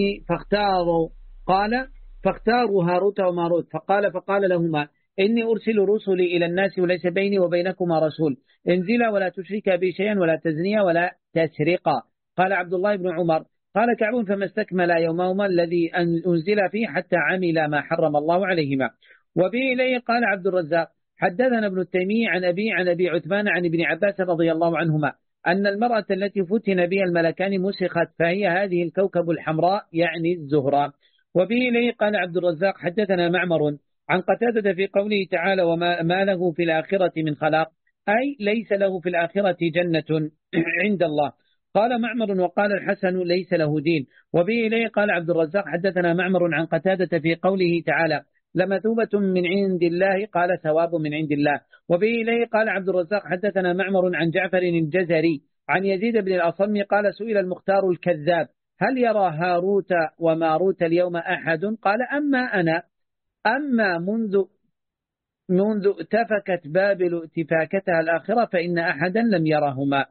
A: فاختاروا هاروت وماروت فقال لهما إني أرسل رسلي إلى الناس وليس بيني وبينكما رسول انزلا ولا تشرك بي شيئا ولا تزنيا ولا تسرقا. قال عبد الله بن عمر قال كعب فما استكمل يومهما الذي أنزل فيه حتى عمل ما حرم الله عليهما. وبه إليه قال عبد الرزاق حدثنا ابن التيمي عن أبي عثمان عن ابن عباس رضي الله عنهما أن المرأة التي فتن بها الملكان مسخت فهي هذه الكوكب الحمراء يعني الزهراء. وبه إليه قال عبد الرزاق حدثنا معمر عن قتادة في قوله تعالى وما له في الآخرة من خلاق أي ليس له في الآخرة جنة عند الله. قال معمر وقال الحسن ليس له دين. وبه إليه قال عبد الرزاق حدثنا معمر عن قتادة في قوله تعالى لمثوبة من عند الله قال ثواب من عند الله. وبه إليه قال عبد الرزاق حدثنا معمر عن جعفر الجزري عن يزيد بن الأصم قال سئل المختار الكذاب هل يرى هاروت وماروت اليوم أحد قال أما منذ اتفكت بابل اتفاكتها الآخرة فإن أحدا لم يرهما.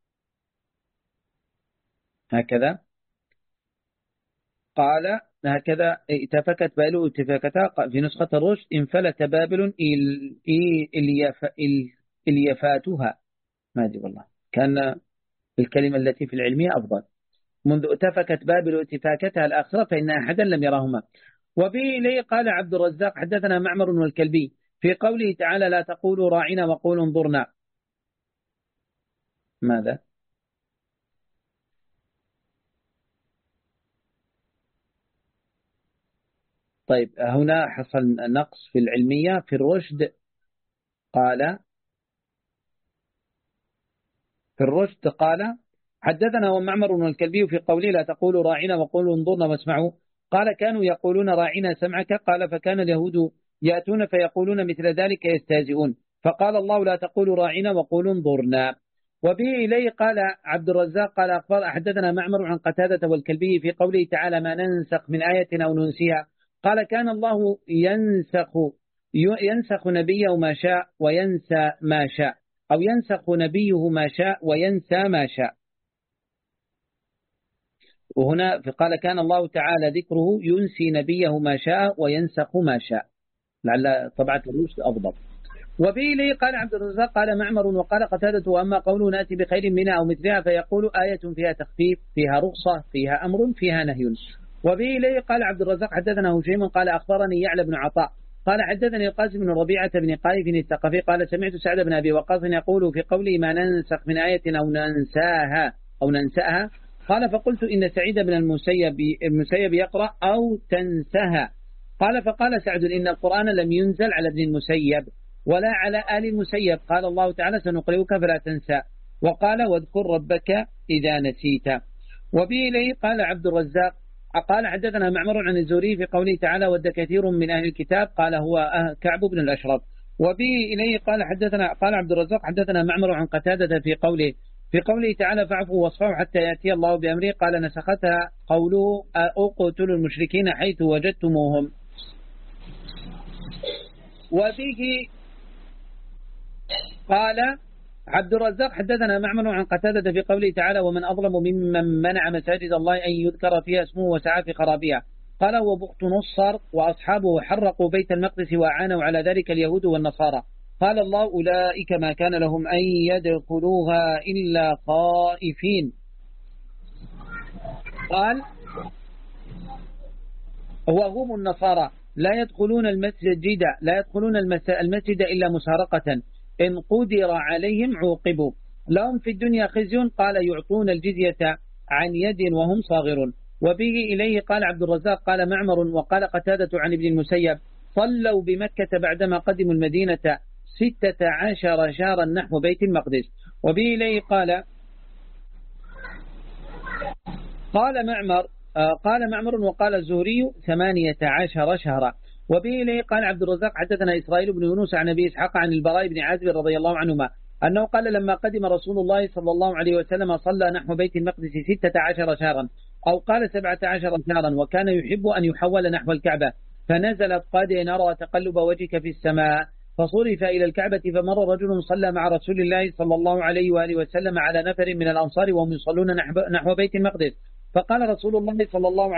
A: هكذا قال هكذا اتفكت بابل اتفاكتها في نسخة الرشد انفلت بابل اليفاتها ما أدري والله كان الكلمة التي في العلمية أفضل منذ اتفكت بابل اتفاكتها الآخرة فإن أحدا لم يرهما. وبه إليه قال عبد الرزاق حدثنا معمر والكلبي في قوله تعالى لا تقولوا راعنا وقولوا انظرنا. ماذا؟ طيب هنا حصل نقص في العلمية في الرشد قال حدثنا ومعمر والكلبي في قوله لا تقولوا راعنا وقولوا انظرنا واسمعوا قال كانوا يقولون راعنا سمعك قال فكان اليهود يأتون فيقولون مثل ذلك يستهزئون فقال الله لا تقولوا راعنا وقولوا انظرنا. وبه إليه قال عبد الرزاق قال أخبر حدثنا معمر عن قتادة والكلبي في قوله تعالى ما ننسخ من آية أو ننسيها قال كان الله ينسخ نبيه ما شاء وينسى ما شاء أو ينسخ نبيه ما شاء وينسى ما شاء. وهنا قال كان الله تعالى ذكره ينسي نبيه ما شاء وينسخ ما شاء لعل طبعة الرشد أفضل. وبه إليه قال عبد الرزاق قال معمر وقال قتادة وأما قوله نأتي بخير منها أو مثلها فيقول آية فيها تخفيف فيها رخصة فيها أمر فيها نهي. وبه إليه قال عبد الرزاق حدثنا هشيم قال أخبرني يعلى بن عطاء قال حدثني القاسم بن ربيعة بن قايف الثقفي قال سمعت سعد بن أبي وقاص يقول في قوله ما ننسخ من آية أو ننساها قال فقلت إن سعيد بن المسيب يقرأ أو تنسها قال فقال سعد إن القرآن لم ينزل على ابن المسيب ولا على آل المسيب قال الله تعالى سنقرئك فلا تنسى وقال واذكر ربك إذا نسيت. وبه إليه قال عبد الرزاق قال حدثنا معمر عن الزهري في قوله تعالى ود كثير من أهل الكتاب قال هو كعب بن الأشرف. وبه إليه قال عبد الرزاق حدثنا معمر عن قتادة في قوله تعالى فاعفوا واصفحوا حتى يأتي الله بأمره قال نسختها قوله اقتلوا المشركين حيث وجدتموهم. وفيه قال عبد الرزاق حدثنا معمر عن قتادة في قوله تعالى ومن أظلم ممن منع مساجد الله أن يذكر فيها اسمه وسعى في خرابها قال وبخت نصر وأصحابه حرقوا بيت المقدس وأعانوا على ذلك اليهود والنصارى قال الله أولئك ما كان لهم أن يدخلوها إلا خائفين. قال وهم النصارى لا يدخلون المسجد إلا مسارقة إن قدر عليهم عوقبوا لهم في الدنيا خزي قال يعطون الجزية عن يد وهم صاغرون. وبه إليه قال عبد الرزاق قال معمر وقال قتادة عن ابن المسيب صلوا بمكة بعدما قدموا المدينة 16 شهرا نحو بيت المقدس. وبه إليه قال قال معمر وقال الزهري 18 شهرا. وبه إليه قال عبد الرزاق حدثنا إسرائيل بن يونس عن أبي إسحاق عن البراء بن عازب رضي الله عنهما أنه قال لما قدم رسول الله صلى الله عليه وسلم صلى نحو بيت المقدس 16 شهرا أو قال 17 شهرا، وكان يحب أن يحول نحو الكعبة، فنزلت قد نرى تقلب وجهك في السماء، فصرف إلى الكعبة، فمر رجل صلى مع رسول الله صلى الله عليه وآله وسلم على نفر من الأنصار وهم يصلون نحو بيت المقدس، فقال رسول الله صلى الله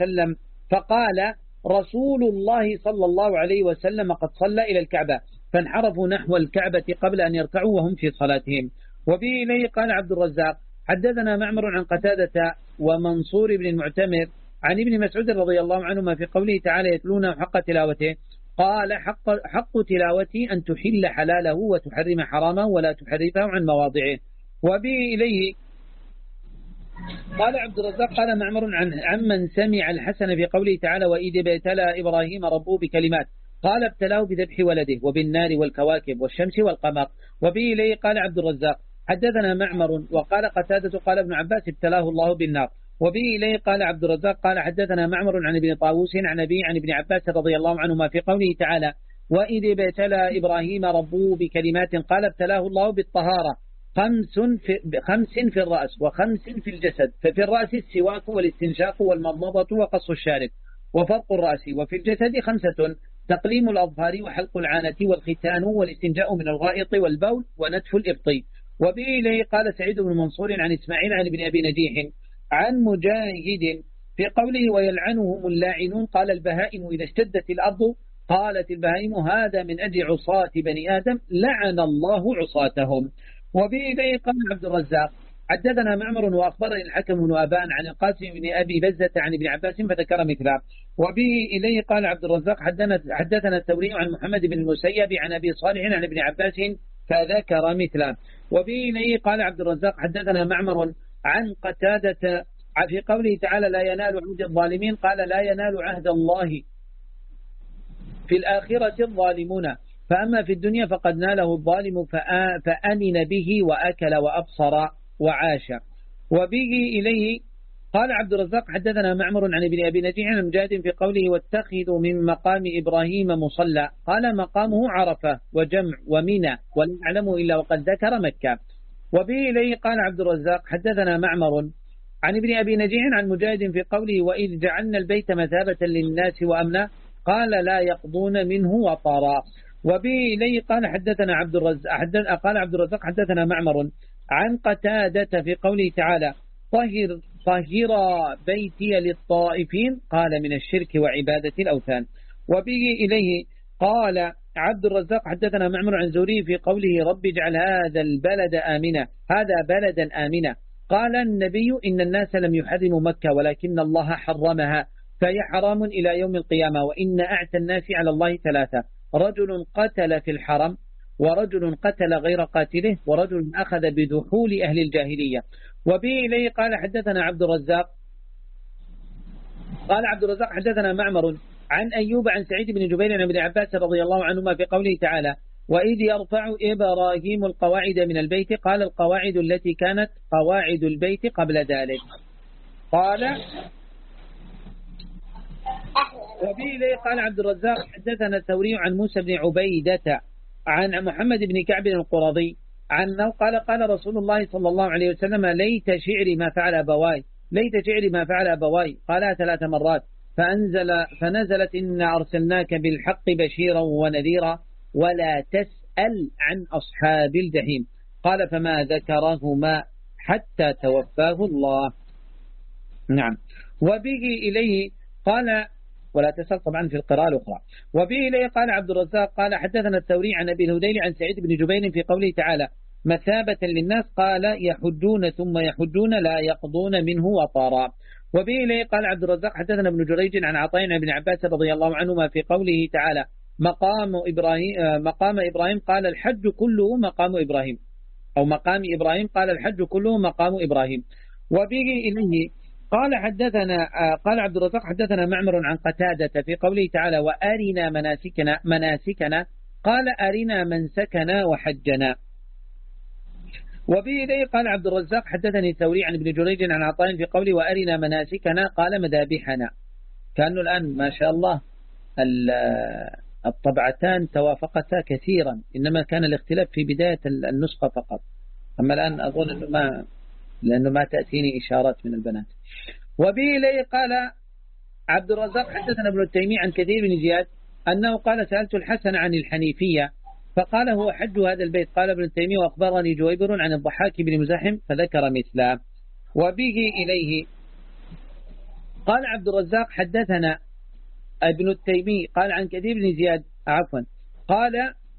A: عليه وسلم قد صلى إلى الكعبة، فانحرفوا نحو الكعبة قبل أن يركعوا وهم في صلاتهم. وبه إليه قال عبد الرزاق حدثنا معمر عن قتادة ومنصور بن المعتمر عن ابن مسعود رضي الله عنهما في قوله تعالى يتلون حق تلاوته، قال حق تلاوتي أن تحل حلاله وتحرم حرامه ولا تحرفه عن مواضعه. وبه إليه قال عبد الرزاق قال معمر عن من سمع الحسن في قوله تعالى وإذ ابتلى إبراهيم ربه بكلمات، قال ابتلاه بذبح ولده وبالنار والكواكب والشمس والقمر. وبه إليه قال عبد الرزاق حدثنا معمر وقال قتادة قال ابن عباس ابتلاه الله بالنار. وبه إليه قال عبد الرزاق قال حدثنا معمر عن ابن طاووس عن أبي عن ابن عباس رضي الله عنهما في قوله تعالى وإذ ابتلى إبراهيم ربه بكلمات، قال ابتلاه الله بالطهارة 5 في الرأس و5 في الجسد، ففي الرأس السواك والاستنشاق والمضمضة وقص الشارب وفرق الرأس، وفي الجسد 5 تقليم الأظفار وحلق العانة والختان والاستنجاء من الغائط والبول ونتف الإبط. وبه إليه قال سعيد بن منصور عن إسماعيل عن ابن أبي نجيح عن مجاهد في قوله ويلعنهم اللاعنون، قال البهائم إذا اشتدت الأرض قالت البهائم هذا من أجل عصاة بني آدم لعن الله عصاتهم. وبه إليه قال عبد الرزاق حدثنا معمر وأخبرني الحكم بن أبان عن القاسم بن أبي بزة عن ابن عباس فذكر مثله. وبه إليه قال عبد الرزاق حدثنا الثوري عن محمد بن المسيب عن أبي صالح عن ابن عباس فذكر مثله. وبه إليه قال عبد الرزاق حدثنا معمر عن قتادة في قوله تعالى لا ينال عهد الظالمين، قال لا ينال عهد الله في الآخرة الظالمون، فأما في الدنيا فقد ناله الظالم فأمن به وأكل وأبصر وعاش. وبه إليه قال عبد الرزاق حدثنا معمر عن ابن أبي نجيح عن مجاهد في قوله واتخذوا من مقام إبراهيم مصلى، قال مقامه عرفة وجمع ومنى ولا أعلم إلا وقد ذكر مكة. وبه إليه قال عبد الرزاق حدثنا معمر عن ابن أبي نجيح عن مجاهد في قوله وإذ جعلنا البيت مثابة للناس وأمنا، قال لا يقضون منه وطرا. وبه إليه قال حدثنا قال عبد الرزاق حدثنا معمر عن قتادة في قوله تعالى طهر بيتي للطائفين، قال من الشرك وعبادة الأوثان. وبه إليه قال عبد الرزاق حدثنا معمر عن زوري في قوله رب اجعل هذا البلد آمنا، هذا بلدا آمنا، قال النبي إن الناس لم يحرموا مكة ولكن الله حرمها فهي حرام إلى يوم القيامة، وإن أعتى الناس على الله 3: رجل قتل في الحرم، ورجل قتل غير قاتله، ورجل أخذ بدخول أهل الجاهلية. وبه إليه قال حدثنا عبد الرزاق حدثنا معمر عن أيوب عن سعيد بن جبير عن ابن عباس رضي الله عنهما في قوله تعالى وإذ يرفع إبراهيم القواعد من البيت، قال القواعد التي كانت قواعد البيت قبل ذلك. قال وبه إليه قال عبد الرزاق حدثنا الثوري عن موسى بن عبيدة عن محمد بن كعب القرظي عنه قال رسول الله صلى الله عليه وسلم ليت شعري ما فعل أبواي، قالها 3 مرات، فنزلت إنا أرسلناك بالحق بشيرا ونذيرا ولا تسأل عن أصحاب الجحيم، قال فما ذكرهما حتى توفاه الله. نعم. وبه إليه قال ولا تسأل طبعا في القراءة الأخرى. وبه إليه قال عبد الرزاق قال حدثنا الثوري عن أبي الهذيل عن سعيد بن جبير في قوله تعالى مثابة للناس، قال يحجون ثم يحجون لا يقضون منه وطارا. وبه إليه قال عبد الرزاق حدثنا ابن جريج عن عطاء عن ابن عباس رضي الله عنهما في قوله تعالى مقام إبراهيم قال الحج كله مقام إبراهيم، أو مقام إبراهيم قال الحج كله مقام إبراهيم. وبه إليه قال عبد الرزاق حدثنا معمر عن قتادة في قوله تعالى وأرنا مناسكنا قال أرنا منسكنا وحجنا. وبه إليه قال عبد الرزاق حدثني الثوري عن ابن جريج عن عطاء في قوله وأرنا مناسكنا قال مذابحنا. كأنه الآن ما شاء الله الطبعتان توافقتا كثيرا، إنما كان الاختلاف في بداية النسخة فقط، أما الآن أظن لأنه ما تأتيني إشارات من البنات. وبه إليه قال عبد الرزاق حدثنا ابن التيمي عن كثير بن زياد أنه قال سألت الحسن عن الحنيفية فقال هو حج هذا البيت. قال ابن التيمي وأخبرني جويبر عن الضحاك بن مزاحم فذكر مثله. وبه إليه قال عبد الرزاق حدثنا ابن التيمي قال عن كثير بن زياد قال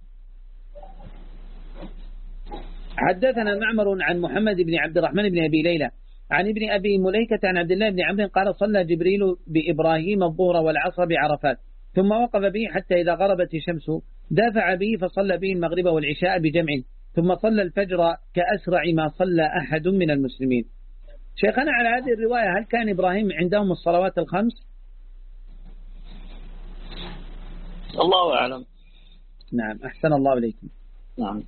A: حدثنا معمر عن محمد بن عبد الرحمن بن أبي ليلى عن ابن أبي مليكة عن عبد الله بن عمرو قال صلى جبريل بإبراهيم الظهر والعصر بعرفات ثم وقف به حتى إذا غربت الشمس دافع به فصلى به المغرب والعشاء بجمع ثم صلى الفجر كأسرع ما صلى أحد من المسلمين. شيخنا على هذه الرواية هل كان إبراهيم عندهم الصلوات الخمس؟
C: الله أعلم.
A: نعم أحسن الله إليكم.
C: نعم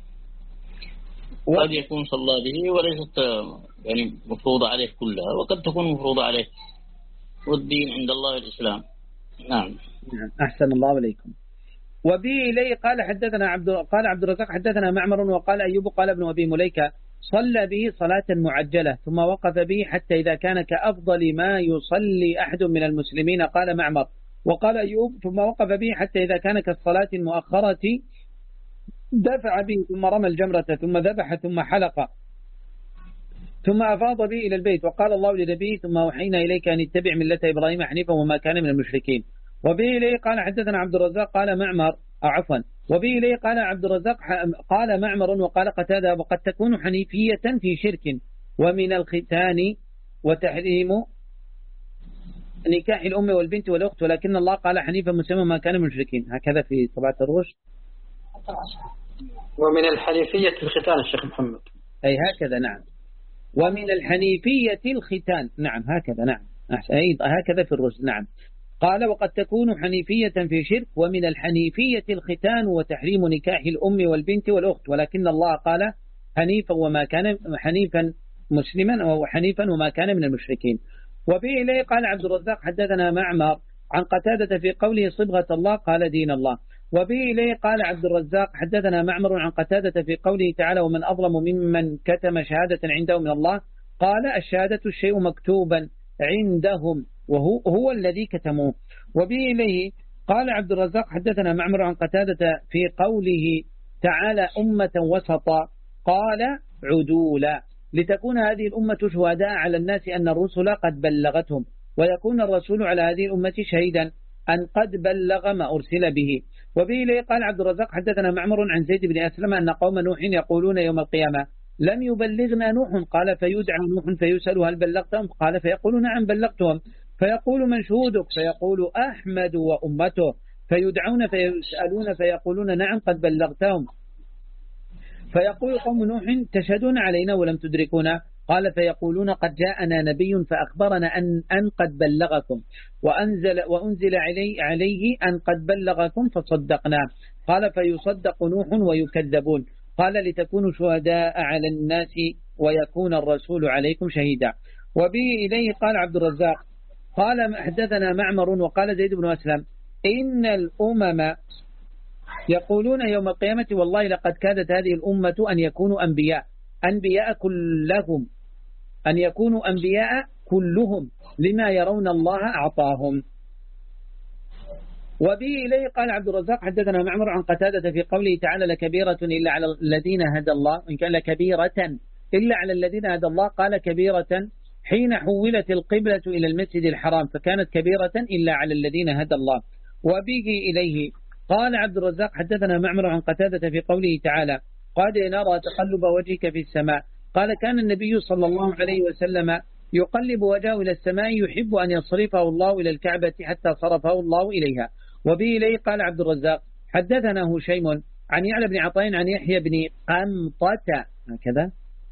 C: قد يكون صلى به وليست يعني مفروضة عليه كلها، وقد تكون مفروضة عليه، والدين عند الله الإسلام. نعم
A: أحسن الله إليكم. وبه إليه قال حدثنا قال عبد الرزاق حدثنا معمر وقال أيوب قال ابن أبي مليكة صلى به صلاة معجلة ثم وقف به حتى إذا كان كأفضل ما يصلي أحد من المسلمين. قال معمر وقال أيوب ثم وقف به حتى إذا كان كالصلاة المؤخرة دفع به ثم رمى الجمرة ثم ذبح ثم حلق ثم أفاض به إلى البيت. وقال الله لنبيه ثم أوحينا إليك أن اتبع ملة إبراهيم حنيفا وما كان من المشركين. وبه إليه قال حدثنا عبد الرزاق قال معمر وبه إليه قال عبد الرزاق قال معمر وقال قتادة وقد تكون حنيفية في شرك ومن الختان وتحريم نكاح الأم والبنت والأخت، ولكن الله قال حنيفا مسلما ما كان من المشركين. هكذا في طبعة الروش.
D: ومن الحنيفية الختان الشيخ محمد.
A: أي هكذا نعم. ومن الحنيفية الختان نعم هكذا نعم أيضا هكذا في الرشد نعم. قال وقد تكون حنيفية في شرك ومن الحنيفية الختان وتحريم نكاح الأم والبنت والأخت، ولكن الله قال حنيفا وما كان حنيفا مسلما أو حنيفا وما كان من المشركين. وفي إليه قال عبد الرزاق حدثنا معمر عن قتادة في قوله صبغة الله قال دين الله. وفي إليه قال عبد الرزاق حدثنا معمر عن قتادة في قوله تعالى ومن أظلم ممن كتم شهادة عنده من الله قال الشهادة الشيء مكتوبا عندهم وهو الذي كتموه. وبه إليه قال عبد الرزاق حدثنا معمر عن قتادة في قوله تعالى أمة وسطا قال عدولا لتكون هذه الأمة شهداء على الناس أن الرسل قد بلغتهم ويكون الرسول على هذه الأمة شهيدا أن قد بلغ ما أرسل به. وبه إليه قال عبد الرزاق حدثنا معمر عن زيد بن أسلم أن قوم نوح يقولون يوم القيامة لم يبلغنا نوح قال فيدعى نوح فيسأل هل بلغتهم قال فيقول نعم بلغتهم فيقول من شهودك فيقول أحمد وأمته فيدعون فيسألون فيقولون نعم قد بلغتهم فيقول قوم نوح تشهدون علينا ولم تدركونا قال فيقولون قد جاءنا نبي فأخبرنا أن قد بلغكم وأنزل عليه أن قد بلغكم فصدقناه قال فيصدق نوح ويكذبون قال لتكونوا شهداء على الناس ويكون الرسول عليكم شهيدا. وبه إليه قال عبد الرزاق قال حدثنا معمر وقال زيد بن أسلم إن الأمم يقولون يوم القيامة والله لقد كادت هذه الأمة أن يكونوا أنبياء كلهم أن يكونوا أنبياء كلهم لما يرون الله أعطاهم. وبه إليه قال عبد الرزاق حدثنا معمر عن قتادة في قوله تعالى لكبيرة إلا على الذين هدى الله إن كان لكبيرة إلا على الذين هدى الله قال كبيرة حين حولت القبلة إلى المسجد الحرام فكانت كبيرة إلا على الذين هدى الله. وبه إليه قال عبد الرزاق حدثنا معمر عن قتادة في قوله تعالى قد نرى تقلب وجهك في السماء قال كان النبي صلى الله عليه وسلم يقلب وجهه إلى السماء يحب أن يصرفه الله إلى الكعبة حتى صرفه الله إليها. وبه إليه قال عبد الرزاق حدثنا هشيم عن يعلى بن عطاء عن يحيى بن قمطة هكذا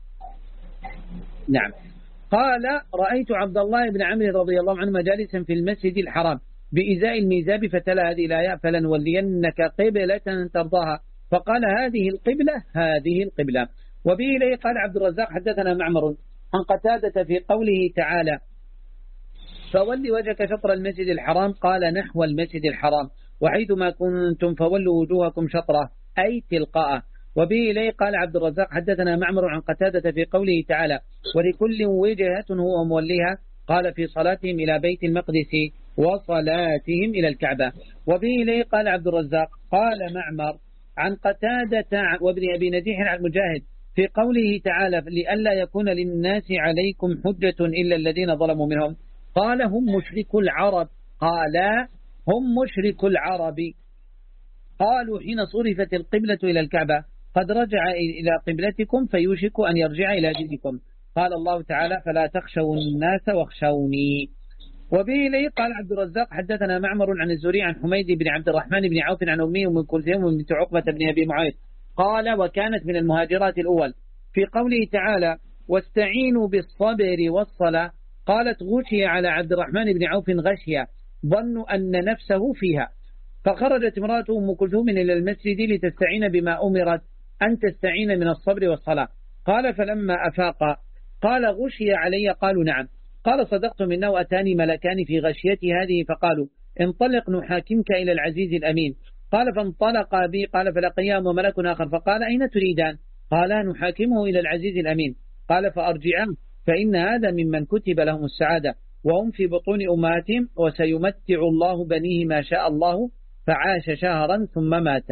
A: نعم قال رأيت عبد الله بن عمرو رضي الله عنه جالسا في المسجد الحرام بإزاء الميزاب فتلا هذه الآية فلنولينك قبلة ترضاها فقال هذه القبلة وبه إليه قال عبد الرزاق حدثنا معمر عن قتادة في قوله تعالى فولي وجهك شطر المسجد الحرام قال نحو المسجد الحرام وحيثما كنتم فولوا وجوهكم شطره أي تلقاءه. وبه إليه قال عبد الرزاق حدثنا معمر عن قتادة في قوله تعالى ولكل وجهة هو موليها قال في صلاتهم إلى بيت المقدس وصلاتهم إلى الكعبة. وبه إليه قال عبد الرزاق قال معمر عن قتادة وابن أبي نجيح عن مجاهد في قوله تعالى لئلا يكون للناس عليكم حجة إلا الذين ظلموا منهم قال هم مشرك العرب قال هم مشرك العرب قالوا حين صرفت القبلة إلى الكعبة قد رجع إلى قبلتكم فيوشك أن يرجع إلى دينكم قال الله تعالى فلا تخشوا الناس واخشوني. وبه إليه قال عبد الرزاق حدثنا معمر عن الزهري عن حميد بن عبد الرحمن بن عوف عن أمه ومن كلثوم وبنت عقبة بن أبي معيط قال وكانت من المهاجرات الأول في قوله تعالى واستعينوا بالصبر والصلاة قالت غشي على عبد الرحمن بن عوف غشيا ظنوا أن نفسه فيها فخرجت امرأته أم كلثوم إلى المسجد لتستعين بما أمرت أن تستعين من الصبر والصلاة قال فلما أفاق قال غشي علي قالوا نعم قال صدقتم إنه أتاني ملكان في غشيتي هذه فقالوا انطلق نحاكمك إلى العزيز الأمين قال فانطلق بي قال فلقياه وملك آخر فقال أين تريدان قال نحاكمه إلى العزيز الأمين قال فأرجعاه فإن هذا ممن كتب لهم السعادة وهم في بطون أمهاتهم وسيمتع الله بنيه ما شاء الله فعاش شهرا ثم مات.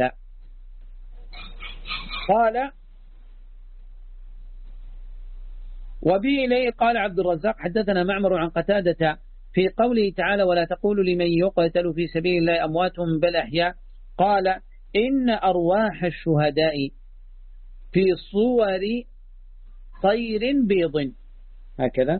A: قال وبه إليه قال عبد الرزاق حدثنا معمر عن قتادة في قوله تعالى ولا تقولوا لمن يقتل في سبيل الله أموات بل أحياء قال إن أرواح الشهداء في صور طير بيض هكذا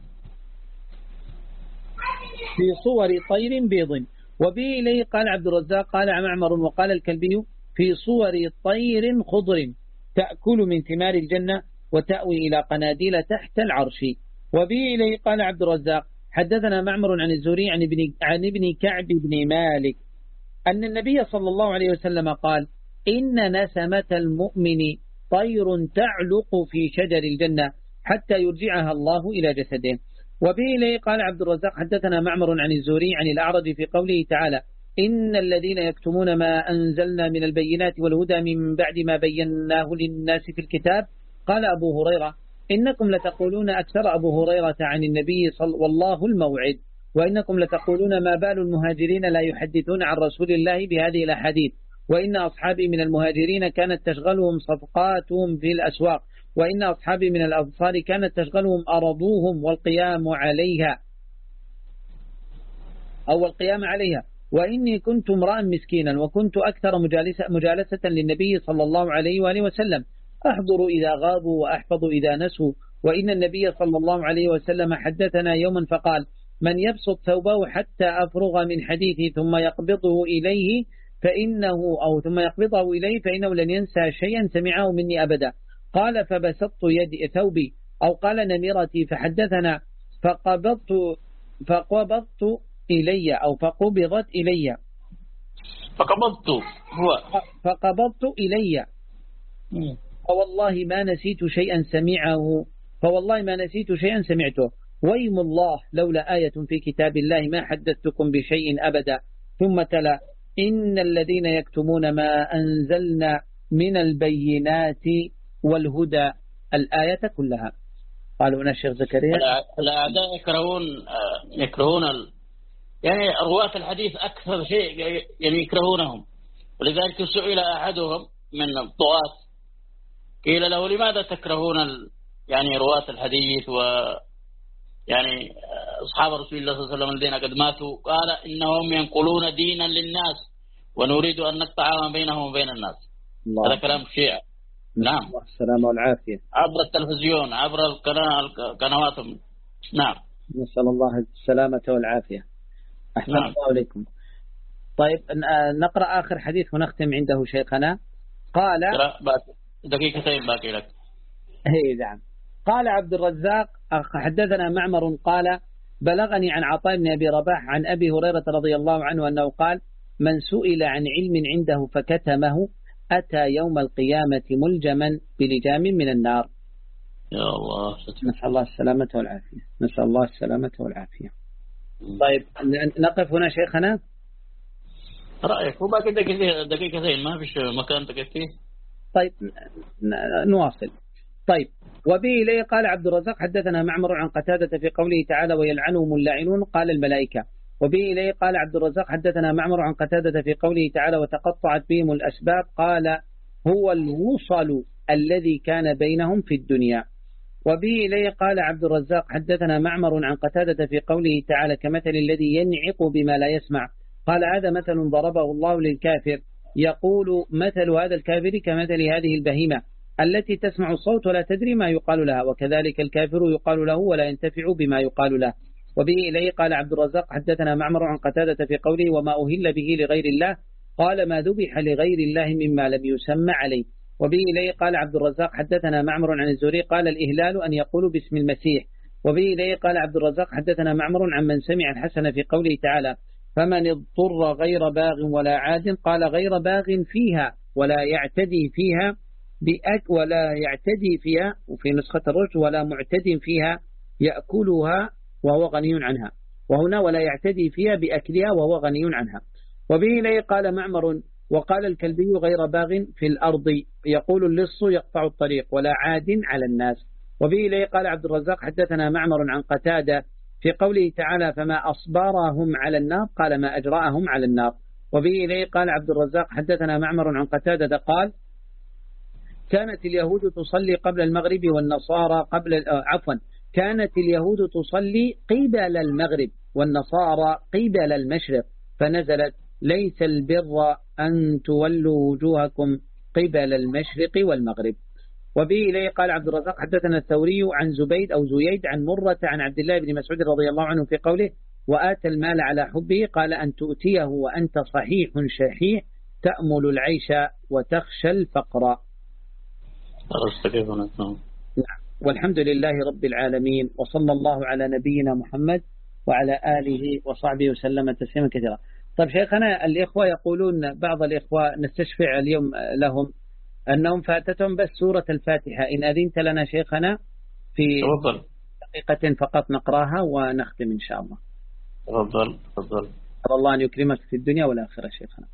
A: في صور طير بيض. وبه إليه قال عبد الرزاق قال معمر وقال الكلبي في صور طير خضر تأكل من ثمار الجنة وتأوي إلى قناديل تحت العرش. وبه إليه قال عبد الرزاق حدثنا معمر عن الزهري عن ابن كعب بن مالك أن النبي صلى الله عليه وسلم قال إن نسمة المؤمن طير تعلق في شجر الجنة حتى يرجعها الله إلى جسده. وبه إليه قال عبد الرزاق حدثنا معمر عن الزهري عن الأعرج في قوله تعالى إن الذين يكتمون ما أنزلنا من البينات والهدى من بعد ما بيناه للناس في الكتاب قال أبو هريرة إنكم لتقولون أكثر أبو هريرة عن النبي والله الموعد وإنكم لتقولون ما بال المهاجرين لا يحدثون عن رسول الله بهذه الأحاديث وإن أصحابي من المهاجرين كانت تشغلهم صفقاتهم في الأسواق وإن أصحابي من الأنصار كانت تشغلهم أرضوهم والقيام عليها أو القيام عليها وإني كنت امرأ مسكينا وكنت أكثر مجالسة للنبي صلى الله عليه وآله وسلم أحضر إذا غابوا وأحفظ إذا نسوا وإن النبي صلى الله عليه وسلم حدثنا يوما فقال من يبسط ثوبه حتى أفرغ من حديثي ثم يقبضه إليه فإنه لن ينسى شيئا سمعه مني أبدا قال فبسطت يدي ثوبي أو قال نميرتي فحدثنا فقبضت إلي أو فقبضت إلي فقبضت إلي فوالله ما نسيت شيئا سمعته ويم الله لولا آية في كتاب الله ما حدثتكم بشيء أبدا ثم تلا إن الذين يكتمون ما أنزلنا من البينات والهدى الآية كلها. قالوا هنا الشيخ زكريا
C: الأعداء يكرهون يعني رواة الحديث أكثر شيء يعني يكرهونهم ولذلك سئل أحدهم من الطغاة قيل له لماذا تكرهون يعني رواة الحديث يعني أصحاب رسول الله صلى الله عليه وسلم الذين قد ماتوا قال إنهم ينقلون دينا للناس ونريد أن نقطع ما بينهم وبين الناس. هذا كلام الشيعة. نعم
A: السلامة والعافية
C: عبر التلفزيون عبر القنوات. نعم
A: نسأل الله السلامة والعافية. أحسن الله عليكم. طيب نقرأ آخر حديث ونختم عنده شيخنا. قال
C: دقيقتين باقي لك.
A: نعم. قال عبد الرزاق حدثنا معمر قال بلغني عن عطاء بن أبي رباح عن أبي هريرة رضي الله عنه أنه قال من سئل عن علم عنده فكتمه أتى يوم القيامة ملجما بلجام من النار.
C: يا الله.
A: نسأل الله السلامة والعافية، نسأل الله السلامة والعافية. طيب نقف هنا شيخنا.
C: رأيك وباقي دقيقتين ما فيش مكان تقف فيه.
A: طيب نواصل. طيب وبه إليه قال عبد الرزاق حدثنا معمر عن قتادة في قوله تعالى ويلعنهم اللاعنون قال الملائكة. وبه إليه قال عبد الرزاق حدثنا معمر عن قتادة في قوله تعالى وتقطعت بهم الأسباب قال هو الوصل الذي كان بينهم في الدنيا. وبه إليه قال عبد الرزاق حدثنا معمر عن قتادة في قوله تعالى كمثل الذي ينعق بما لا يسمع قال هذا مثل ضربه الله للكافر يقول مثل هذا الكافر كمثل هذه البهيمة التي تسمع الصوت ولا تدري ما يقال لها وكذلك الكافر يقال له ولا ينتفع بما يقال له. وبه إليه قال عبد الرزاق حدثنا معمر عن قتادة في قوله وما أهل به لغير الله قال ما ذبح لغير الله مما لم يسمى عليه. وبه إليه قال عبد الرزاق حدثنا معمر عن الزهري قال الإهلال أن يقول باسم المسيح. وبه إليه قال عبد الرزاق حدثنا معمر عن من سمع الحسن في قوله تعالى فمن اضطر غير باغ ولا عاد قال غير باغ فيها ولا يعتدي فيها ولا يعتدي فيها وفي نسخة الرشد ولا معتد فيها يأكلها وهو غني عنها وهنا ولا يعتدي فيها بأكلها وهو غني عنها. وبه إليه قال معمر وقال الكلبي غير باغ في الأرض يقول اللص يقطع الطريق ولا عاد على الناس. وبه إليه قال عبد الرزاق حدثنا معمر عن قتادة في قوله تعالى فما أصبرهم على النار قال ما أجرأهم على النار. وبه إليه قال عبد الرزاق حدثنا معمر عن قتادة قال كانت اليهود تصلي قبل المغرب والنصارى كانت اليهود تصلي قبل المغرب والنصارى قبل المشرق فنزلت ليس البر أن تولوا وجوهكم قبل المشرق والمغرب. وبه إليه قال عبد الرزاق حدثنا الثوري عن زبيد أو زييد عن مرة عن عبد الله بن مسعود رضي الله عنه في قوله وآتى المال على حبه قال أن تؤتيه وأنت صحيح شحيح تأمل العيش وتخشى الفقر. والحمد لله رب العالمين وصلى الله على نبينا محمد وعلى آله وصحبه وسلم تسليما كثيرا. طيب شيخنا الإخوة يقولون بعض الإخوة نستشفع اليوم لهم أنهم فاتتهم بس سورة الفاتحة إن أذنت لنا شيخنا في دقيقة فقط نقراها ونختم إن شاء الله.
C: تفضل.
A: الله أن يكرمك في الدنيا والآخرة شيخنا.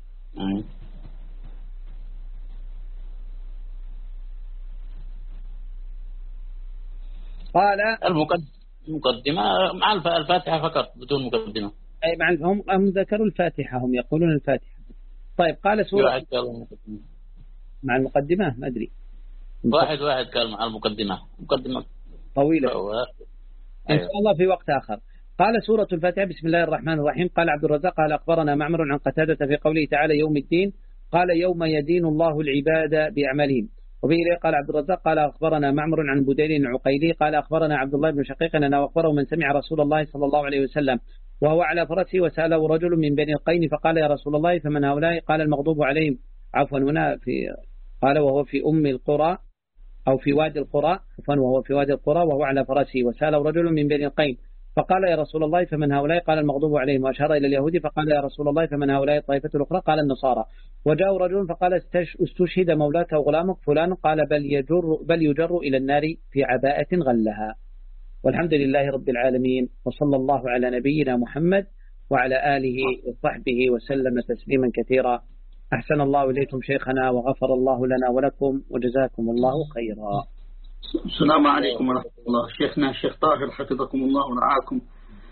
A: قال
C: المقدمة مع الفاتحة فقط بدون مقدمة.
A: أي هم ذكروا الفاتحة هم يقولون الفاتحة. طيب قال سورة مع المقدمة ما أدري
C: واحد قال مع المقدمة مقدمة
A: طويلة إن شاء الله في وقت آخر. قال سورة الفاتحة بسم الله الرحمن الرحيم. قال عبد الرزاق قال أخبرنا معمر عن قتادة في قوله تعالى يوم الدين قال يوم يدين الله العباد بأعمالهم. وبه قال عبد الرزاق قال أخبرنا معمر عن بديل العقيلي قال أخبرنا عبد الله بن شقيق أنه أخبره من سمع رسول الله صلى الله عليه وسلم وهو على فرسه وسأله رجل من بني القين فقال يا رسول الله فمن هؤلاء قال المغضوب عليهم هنا قال وهو في أم القرى أو في وادي القرى وهو في وادي القرى وهو على فرسه وسأله رجل من بني القين فقال يا رسول الله فمن هؤلاء قال المغضوب عليهم وأشار إلى اليهود فقال يا رسول الله فمن هؤلاء الطائفة الأخرى قال النصارى. وجاء رجل فقال استشهد مولاك وغلامك فلان قال بل يجر إلى النار في عباءة غلها. والحمد لله رب العالمين وصلى الله على نبينا محمد وعلى آله وصحبه وسلم تسليما كثيرا. أحسن الله إليكم شيخنا وغفر الله لنا ولكم وجزاكم الله خيرا.
E: السلام عليكم ورحمة الله. شيخنا الشيخ طاهر حفظكم الله ورعاكم.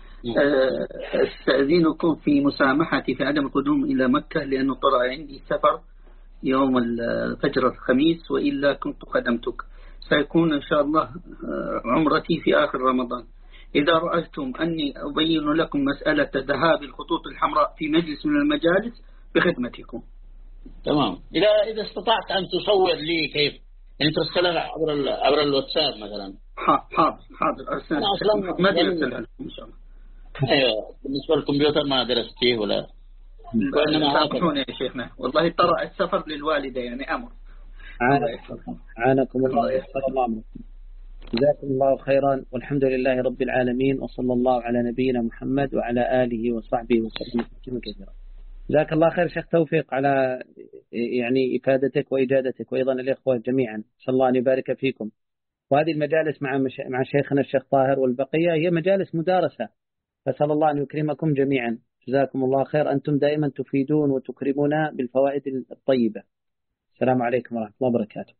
E: استأذنكم في مسامحتي في عدم القدوم إلى مكة لأنه طرأ عندي سفر يوم الفجر الخميس وإلا كنت قدمتك. سيكون إن شاء الله عمرتي في آخر رمضان. إذا رأيتم أني أبين لكم مسألة ذهاب الخطوط الحمراء في مجلس من المجالس بخدمتكم.
C: تمام. إذا استطعت أن تصور لي كيف يعني ترسلها عبر الواتساب مثلا.
E: حاضر أرسل. ما درسلها إن شاء الله.
C: أيوة بالنسبة للكمبيوتر ما درستيه ولا.
E: سامحوني يا شيخنا والله طرأ السفر للوالدة يعني أمر.
A: عانكم الله يحفظ الله منكم. جزاكم الله خيرا والحمد لله رب العالمين وصلى الله على نبينا محمد وعلى آله وصحبه وسلم كثيرا. جزاك الله خير شيخ توفيق على يعني إفادتك وإجادتك وأيضا الإخوة جميعا. صلى الله أن يبارك فيكم.
F: وهذه المجالس مع شيخنا الشيخ طاهر والبقية هي مجالس مدارسة، فأسأل الله أن يكرمكم جميعا. جزاكم الله خير، أنتم دائما تفيدون وتكرمون بالفوائد الطيبة. السلام عليكم ورحمة الله وبركاته.